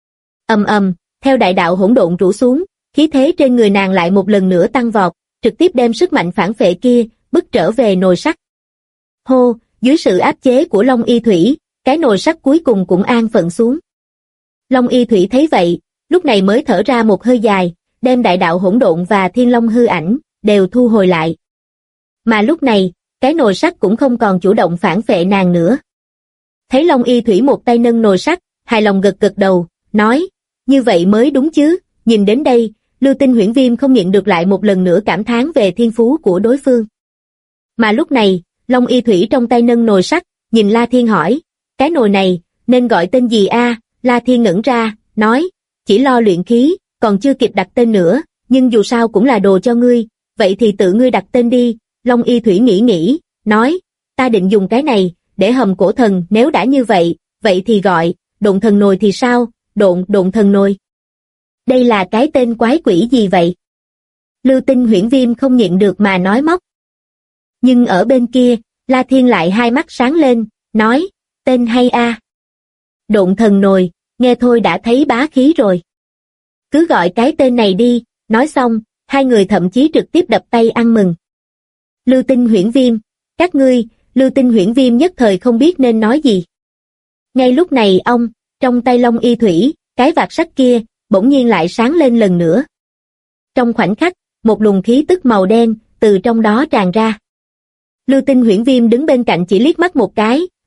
Theo đại đạo hỗn độn rủ xuống, khí thế trên người nàng lại một lần nữa tăng vọt, trực tiếp đem sức mạnh phản phệ kia, bức trở về nồi sắt. Hô, dưới sự áp chế của Long Y Thủy, cái nồi sắt cuối cùng cũng an phận xuống. Long Y Thủy thấy vậy, lúc này mới thở ra một hơi dài, đem đại đạo hỗn độn và thiên long hư ảnh, đều thu hồi lại. Mà lúc này, cái nồi sắt cũng không còn chủ động phản phệ nàng nữa. Thấy Long Y Thủy một tay nâng nồi sắt, hài lòng gật gật đầu, nói, như vậy mới đúng chứ. Nhìn đến đây, Lưu Tinh Huyễn Viêm không nhịn được lại một lần nữa cảm thán về thiên phú của đối phương. Mà lúc này, Long Y Thủy trong tay nâng nồi sắt, nhìn La Thiên hỏi, cái nồi này, nên gọi tên gì La Thiên ngẩn ra, nói, chỉ lo luyện khí, còn chưa kịp đặt tên nữa, nhưng dù sao cũng là đồ cho ngươi, vậy thì tự ngươi đặt tên đi. Long Y Thủy nghĩ, nói, ta định dùng cái này, để hầm cổ thần, nếu đã như vậy, vậy thì gọi, độn thần nồi thì sao, độn thần nồi. Đây là cái tên quái quỷ gì vậy? Lưu Tinh Huyễn Viêm không nhịn được mà nói móc. Nhưng ở bên kia, La Thiên lại hai mắt sáng lên, nói, tên hay Độn thần nồi, nghe thôi đã thấy bá khí rồi. Cứ gọi cái tên này đi, nói xong, hai người thậm chí trực tiếp đập tay ăn mừng. Lưu Tinh Huyễn Viêm, các ngươi, Lưu Tinh Huyễn Viêm nhất thời không biết nên nói gì. Ngay lúc này trong tay Long Y Thủy, cái vạt sắt kia, bỗng nhiên lại sáng lên lần nữa. Trong khoảnh khắc, một luồng khí tức màu đen, từ trong đó tràn ra. Lưu Tinh Huyễn Viêm đứng bên cạnh chỉ liếc mắt một cái,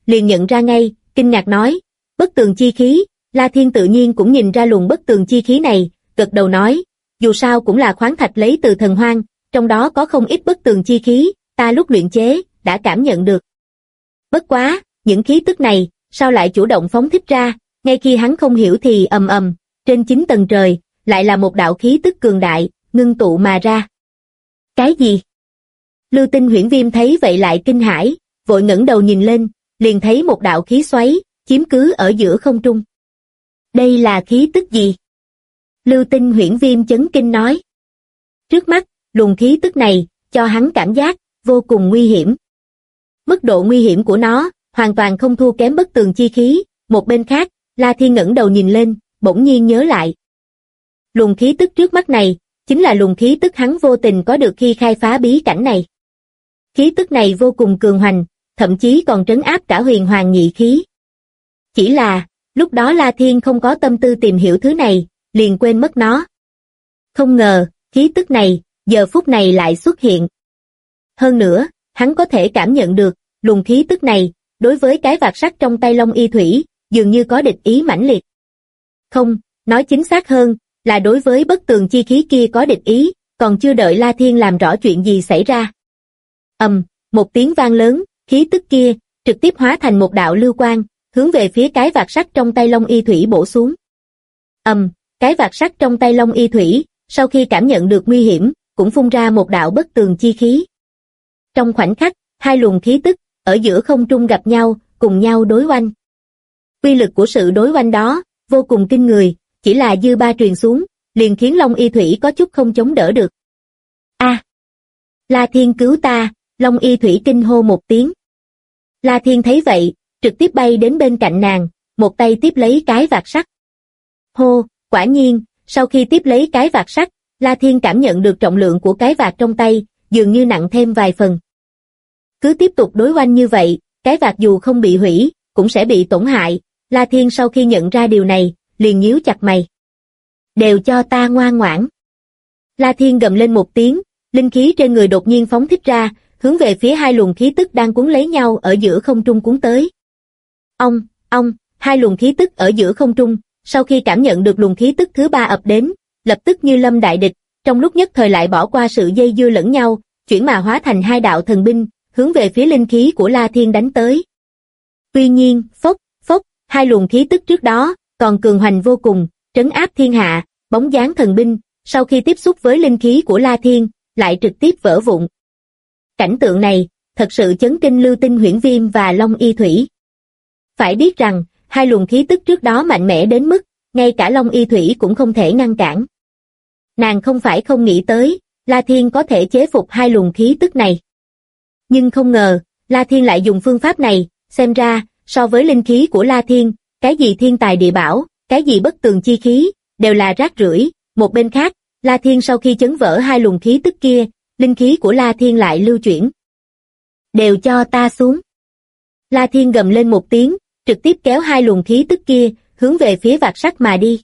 liền nhận ra ngay, kinh ngạc nói, bất tường chi khí. La Thiên tự nhiên cũng nhìn ra luồng bất tường chi khí này, gật đầu nói, dù sao cũng là khoáng thạch lấy từ thần hoang, trong đó có không ít bất tường chi khí, ta lúc luyện chế, đã cảm nhận được. Bất quá, những khí tức này, sao lại chủ động phóng thích ra, ngay khi hắn không hiểu thì ầm ầm, trên 9 tầng trời, lại là một đạo khí tức cường đại, ngưng tụ mà ra. Cái gì? Lưu Tinh Huyễn Viêm thấy vậy lại kinh hãi, vội ngẩng đầu nhìn lên, liền thấy một đạo khí xoáy, chiếm cứ ở giữa không trung. Đây là khí tức gì? Lưu Tinh Huyễn Viêm chấn kinh nói. Trước mắt, luồng khí tức này, cho hắn cảm giác, vô cùng nguy hiểm. Mức độ nguy hiểm của nó, hoàn toàn không thua kém bất tường chi khí. Một bên khác, La Thiên ngẩng đầu nhìn lên, bỗng nhiên nhớ lại. Luồng khí tức trước mắt này, chính là luồng khí tức hắn vô tình có được khi khai phá bí cảnh này. Khí tức này vô cùng cường hoành, thậm chí còn trấn áp cả huyền hoàng nhị khí. Chỉ là, lúc đó La Thiên không có tâm tư tìm hiểu thứ này, liền quên mất nó. Không ngờ, khí tức này, giờ phút này lại xuất hiện. Hơn nữa, hắn có thể cảm nhận được, luồng khí tức này, đối với cái vạt sắt trong tay Long Y Thủy, dường như có địch ý mãnh liệt. Không, nói chính xác hơn, là đối với bất tường chi khí kia có địch ý, còn chưa đợi La Thiên làm rõ chuyện gì xảy ra. Một tiếng vang lớn, khí tức kia, trực tiếp hóa thành một đạo lưu quang, hướng về phía cái vạt sắt trong tay Long Y Thủy bổ xuống. Cái vạt sắt trong tay Long Y Thủy, sau khi cảm nhận được nguy hiểm, cũng phun ra một đạo bất tường chi khí. Trong khoảnh khắc, hai luồng khí tức, ở giữa không trung gặp nhau, cùng nhau đối oanh. Uy lực của sự đối oanh đó, vô cùng kinh người, chỉ là dư ba truyền xuống, liền khiến Long Y Thủy có chút không chống đỡ được. A! La Thiên cứu ta! Long Y Thủy kinh hô một tiếng. La Thiên thấy vậy, trực tiếp bay đến bên cạnh nàng, một tay tiếp lấy cái vạt sắt. Hô, quả nhiên, sau khi tiếp lấy cái vạt sắt, La Thiên cảm nhận được trọng lượng của cái vạt trong tay, dường như nặng thêm vài phần. Cứ tiếp tục đối oanh như vậy, cái vạt dù không bị hủy, cũng sẽ bị tổn hại. La Thiên sau khi nhận ra điều này, liền nhíu chặt mày. Đều cho ta ngoan ngoãn. La Thiên gầm lên một tiếng, linh khí trên người đột nhiên phóng thích ra, hướng về phía hai luồng khí tức đang cuốn lấy nhau ở giữa không trung cuốn tới. Hai luồng khí tức ở giữa không trung, sau khi cảm nhận được luồng khí tức thứ ba ập đến, lập tức như lâm đại địch, trong lúc nhất thời lại bỏ qua sự dây dưa lẫn nhau, chuyển mà hóa thành hai đạo thần binh, hướng về phía linh khí của La Thiên đánh tới. Tuy nhiên, phốc, hai luồng khí tức trước đó, còn cường hoành vô cùng, trấn áp thiên hạ, bóng dáng thần binh, sau khi tiếp xúc với linh khí của La Thiên, lại trực tiếp vỡ vụn. Cảnh tượng này, thật sự chấn kinh Lưu Tinh Huyễn Viêm và Long Y Thủy. Phải biết rằng, hai luồng khí tức trước đó mạnh mẽ đến mức, ngay cả Long Y Thủy cũng không thể ngăn cản. Nàng không phải không nghĩ tới, La Thiên có thể chế phục hai luồng khí tức này. Nhưng không ngờ, La Thiên lại dùng phương pháp này, xem ra, so với linh khí của La Thiên, cái gì thiên tài địa bảo, cái gì bất tường chi khí, đều là rác rưởi. Một bên khác, La Thiên sau khi chấn vỡ hai luồng khí tức kia, linh khí của La Thiên lại lưu chuyển. Đều cho ta xuống. La Thiên gầm lên một tiếng, trực tiếp kéo hai luồng khí tức kia, hướng về phía vạt sắt mà đi.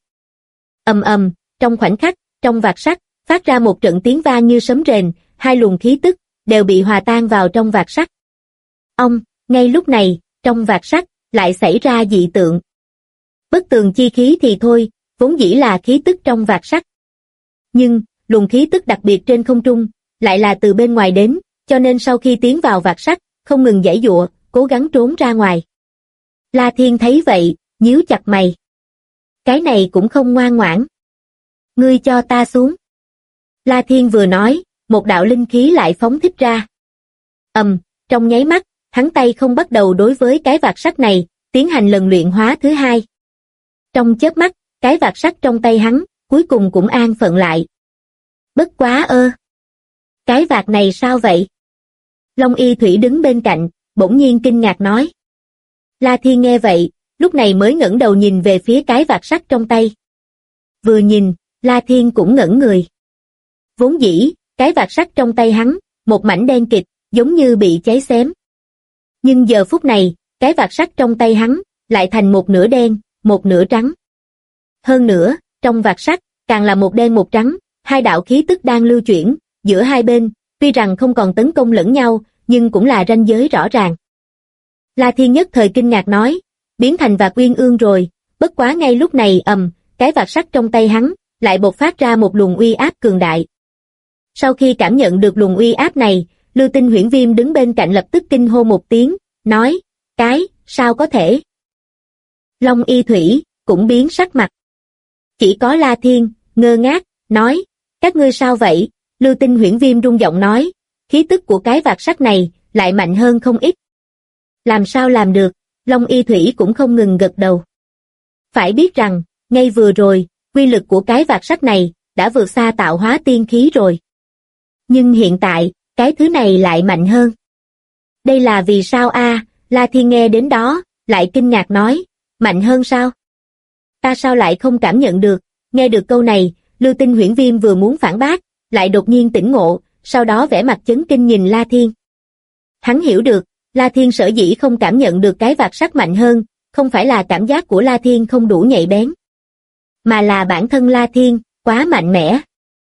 Trong khoảnh khắc, trong vạt sắt, phát ra một trận tiếng vang như sấm rền, hai luồng khí tức, đều bị hòa tan vào trong vạt sắt. Ngay lúc này, trong vạt sắt, lại xảy ra dị tượng. Bất tường chi khí thì thôi, vốn dĩ là khí tức trong vạt sắt. Nhưng, luồng khí tức đặc biệt trên không trung, lại là từ bên ngoài đến, cho nên sau khi tiến vào vạt sắt, không ngừng giãy giụa, cố gắng trốn ra ngoài. La Thiên thấy vậy, nhíu chặt mày. Cái này cũng không ngoan ngoãn. Ngươi cho ta xuống. La Thiên vừa nói, một đạo linh khí lại phóng thích ra. Trong nháy mắt, hắn tay không bắt đầu đối với cái vạt sắt này, tiến hành lần luyện hóa thứ hai. Trong chớp mắt, cái vạt sắt trong tay hắn, cuối cùng cũng an phận lại. Bất quá cái vạt này sao vậy? Long Y Thủy đứng bên cạnh, bỗng nhiên kinh ngạc nói. La Thiên nghe vậy, lúc này mới ngẩng đầu nhìn về phía cái vạt sắt trong tay. Vừa nhìn, La Thiên cũng ngẩn người. Vốn dĩ, cái vạt sắt trong tay hắn, một mảnh đen kịt, giống như bị cháy xém. Nhưng giờ phút này, cái vạt sắt trong tay hắn, lại thành một nửa đen, một nửa trắng. Hơn nữa, trong vạt sắt, càng là một đen một trắng, hai đạo khí tức đang lưu chuyển, giữa hai bên, tuy rằng không còn tấn công lẫn nhau, nhưng cũng là ranh giới rõ ràng. La Thiên nhất thời kinh ngạc nói, biến thành vạc uyên ương rồi, bất quá ngay lúc này cái vạc sắt trong tay hắn, lại bộc phát ra một luồng uy áp cường đại. Sau khi cảm nhận được luồng uy áp này, Lưu Tinh Huyễn Viêm đứng bên cạnh lập tức kinh hô một tiếng, nói, sao có thể? Long Y Thủy cũng biến sắc mặt. Chỉ có La Thiên ngơ ngác, nói, các ngươi sao vậy? Lưu Tinh Huyễn Viêm rung giọng nói, khí tức của cái vạc sắt này lại mạnh hơn không ít. Làm sao làm được? Long Y Thủy cũng không ngừng gật đầu. Phải biết rằng, ngay vừa rồi, quy lực của cái vạc sắt này đã vượt xa tạo hóa tiên khí rồi. Nhưng hiện tại, cái thứ này lại mạnh hơn. Đây là vì sao a? La Thiên nghe đến đó, lại kinh ngạc nói, mạnh hơn sao? Ta sao lại không cảm nhận được? Nghe được câu này, Lưu Tinh Huyễn Viêm vừa muốn phản bác, lại đột nhiên tỉnh ngộ, sau đó vẻ mặt chấn kinh nhìn La Thiên. Hắn hiểu được, La Thiên sở dĩ không cảm nhận được cái vạc sắt mạnh hơn, không phải là cảm giác của La Thiên không đủ nhạy bén, mà là bản thân La Thiên quá mạnh mẽ.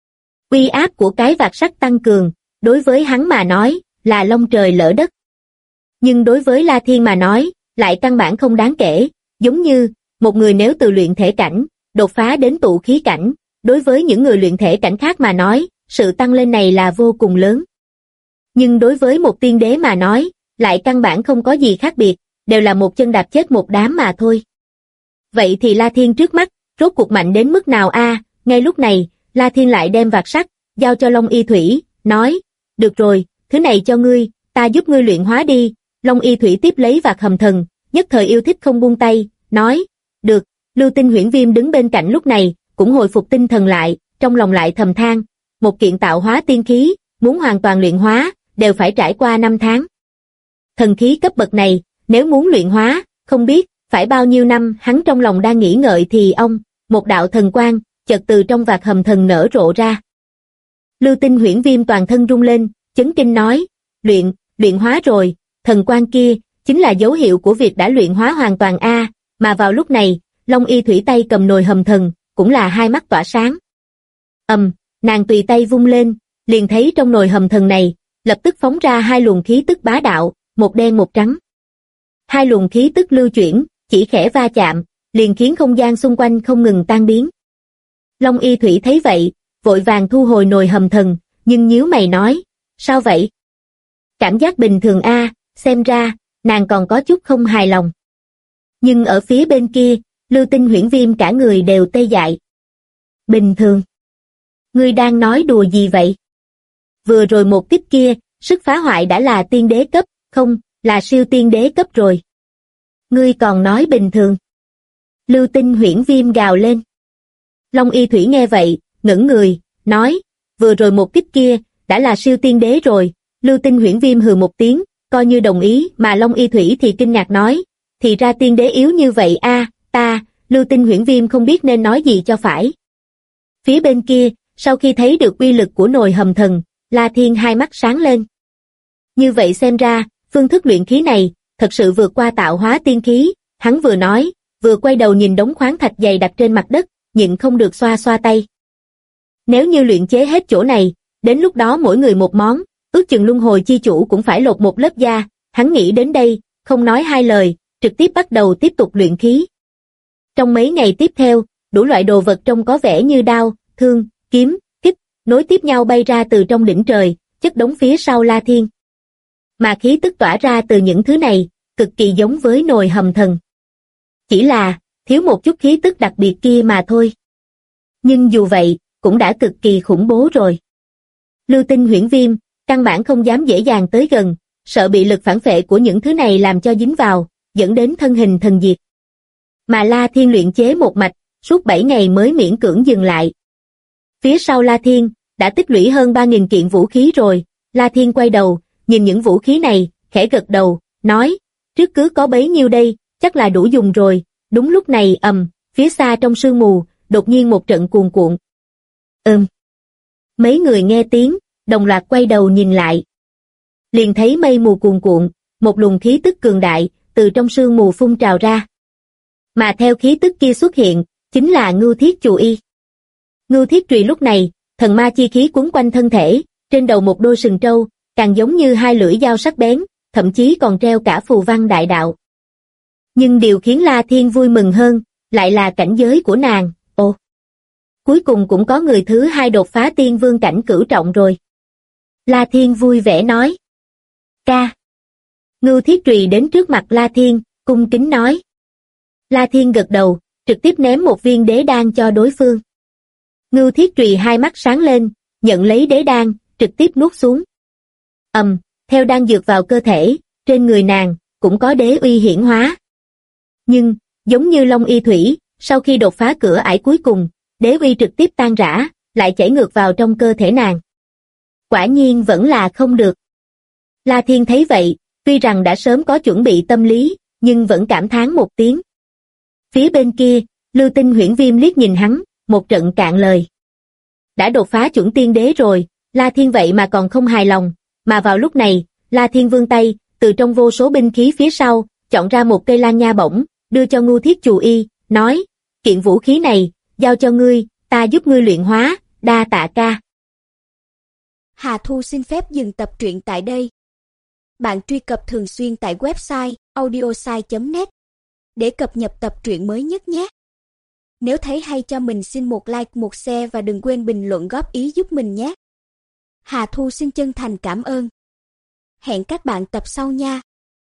Uy áp của cái vạc sắt tăng cường, đối với hắn mà nói, là long trời lỡ đất. Nhưng đối với La Thiên mà nói, lại căn bản không đáng kể, giống như, một người nếu từ luyện thể cảnh, đột phá đến tụ khí cảnh, đối với những người luyện thể cảnh khác mà nói, sự tăng lên này là vô cùng lớn. Nhưng đối với một tiên đế mà nói, lại căn bản không có gì khác biệt, đều là một chân đạp chết một đám mà thôi. Vậy thì La Thiên trước mắt, rốt cuộc mạnh đến mức nào a? Ngay lúc này, La Thiên lại đem vạc sắt, giao cho Long Y Thủy, nói, được rồi, thứ này cho ngươi, ta giúp ngươi luyện hóa đi. Long Y Thủy tiếp lấy vạc hầm thần, nhất thời yêu thích không buông tay, nói, được. Lưu Tinh Huyễn Viêm đứng bên cạnh lúc này, cũng hồi phục tinh thần lại, trong lòng lại thầm than, một kiện tạo hóa tiên khí, muốn hoàn toàn luyện hóa, đều phải trải qua 5 tháng. Thần khí cấp bậc này, nếu muốn luyện hóa, không biết, phải bao nhiêu năm. Hắn trong lòng đang nghĩ ngợi thì một đạo thần quang, chợt từ trong vạc hầm thần nở rộ ra. Lưu Tinh Huyễn Viêm toàn thân rung lên, chấn kinh nói, luyện hóa rồi, thần quang kia, chính là dấu hiệu của việc đã luyện hóa hoàn toàn a. Mà vào lúc này, Long Y Thủy tay cầm nồi hầm thần, cũng là hai mắt tỏa sáng. Nàng tùy tay vung lên, liền thấy trong nồi hầm thần này, lập tức phóng ra hai luồng khí tức bá đạo, một đen một trắng. Hai luồng khí tức lưu chuyển, chỉ khẽ va chạm, liền khiến không gian xung quanh không ngừng tan biến. Long Y Thủy thấy vậy, vội vàng thu hồi nồi hầm thần, nhưng nhíu mày nói, sao vậy? Cảm giác bình thường a, xem ra, nàng còn có chút không hài lòng. Nhưng ở phía bên kia, Lưu Tinh Huyễn Viêm cả người đều tê dại. Bình thường? Ngươi đang nói đùa gì vậy? Vừa rồi một kích kia, sức phá hoại đã là tiên đế cấp, không, là siêu tiên đế cấp rồi. Ngươi còn nói bình thường? Lưu Tinh Huyễn Viêm gào lên. Long Y Thủy nghe vậy, ngẩng người, nói, vừa rồi một kích kia, đã là siêu tiên đế rồi. Lưu Tinh Huyễn Viêm hừ một tiếng, coi như đồng ý, mà Long Y Thủy thì kinh ngạc nói, thì ra tiên đế yếu như vậy a, Lưu Tinh Huyễn Viêm không biết nên nói gì cho phải. Phía bên kia, sau khi thấy được uy lực của nồi hầm thần, La Thiên hai mắt sáng lên. Như vậy xem ra, phương thức luyện khí này, thật sự vượt qua tạo hóa tiên khí, hắn vừa nói, vừa quay đầu nhìn đống khoáng thạch dày đặt trên mặt đất, nhịn không được xoa xoa tay. Nếu như luyện chế hết chỗ này, đến lúc đó mỗi người một món, ước chừng luân hồi chi chủ cũng phải lột một lớp da. Hắn nghĩ đến đây, không nói hai lời, trực tiếp bắt đầu tiếp tục luyện khí. Trong mấy ngày tiếp theo, đủ loại đồ vật trông có vẻ như đao, thương, kiếm, kích, nối tiếp nhau bay ra từ trong đỉnh trời, chất đống phía sau La Thiên. Mà khí tức tỏa ra từ những thứ này, cực kỳ giống với nồi hầm thần. Chỉ là, thiếu một chút khí tức đặc biệt kia mà thôi. Nhưng dù vậy, cũng đã cực kỳ khủng bố rồi. Lưu Tinh Huyễn Viêm, căn bản không dám dễ dàng tới gần, sợ bị lực phản phệ của những thứ này làm cho dính vào, dẫn đến thân hình thần diệt. Mà La Thiên luyện chế một mạch, suốt 7 ngày mới miễn cưỡng dừng lại. Phía sau La Thiên, đã tích lũy hơn 3.000 kiện vũ khí rồi. La Thiên quay đầu, nhìn những vũ khí này, khẽ gật đầu, nói, trước cứ có bấy nhiêu đây, chắc là đủ dùng rồi. Đúng lúc này phía xa trong sương mù, đột nhiên một trận cuồn cuộn. Mấy người nghe tiếng, đồng loạt quay đầu nhìn lại. Liền thấy mây mù cuồn cuộn, một luồng khí tức cường đại, từ trong sương mù phun trào ra. Mà theo khí tức kia xuất hiện, chính là Ngưu Thiết Chù Y. Ngưu Thiết Trùy lúc này, thần ma chi khí quấn quanh thân thể, trên đầu một đôi sừng trâu, càng giống như hai lưỡi dao sắc bén, thậm chí còn treo cả phù văn đại đạo. Nhưng điều khiến La Thiên vui mừng hơn, lại là cảnh giới của nàng. Ồ! Cuối cùng cũng có người thứ hai đột phá tiên vương cảnh cửu trọng rồi. La Thiên vui vẻ nói. Ca! Ngưu Thiết Trùy đến trước mặt La Thiên, cung kính nói. La Thiên gật đầu, trực tiếp ném một viên đế đan cho đối phương. Ngưu Thiết Trùy hai mắt sáng lên, nhận lấy đế đan, trực tiếp nuốt xuống. Theo đan dược vào cơ thể, trên người nàng, cũng có đế uy hiển hóa. Nhưng, giống như Long Y Thủy, sau khi đột phá cửa ải cuối cùng, đế uy trực tiếp tan rã, lại chảy ngược vào trong cơ thể nàng. Quả nhiên vẫn là không được. La Thiên thấy vậy, tuy rằng đã sớm có chuẩn bị tâm lý, nhưng vẫn cảm thán một tiếng. Phía bên kia, Lưu Tinh Huyễn Viêm liếc nhìn hắn, một trận cạn lời. Đã đột phá chuẩn tiên đế rồi, La Thiên vậy mà còn không hài lòng, mà vào lúc này, La Thiên vươn tay, từ trong vô số binh khí phía sau, chọn ra một cây lan nha bổng, đưa cho Ngưu Thiết Chù Y, nói, kiện vũ khí này, giao cho ngươi, ta giúp ngươi luyện hóa, đa tạ ca. Hà Thu xin phép dừng tập truyện tại đây. Bạn truy cập thường xuyên tại website audiosai.net để cập nhật tập truyện mới nhất nhé. Nếu thấy hay cho mình xin một like, một share và đừng quên bình luận góp ý giúp mình nhé. Hà Thu xin chân thành cảm ơn. Hẹn các bạn tập sau nha.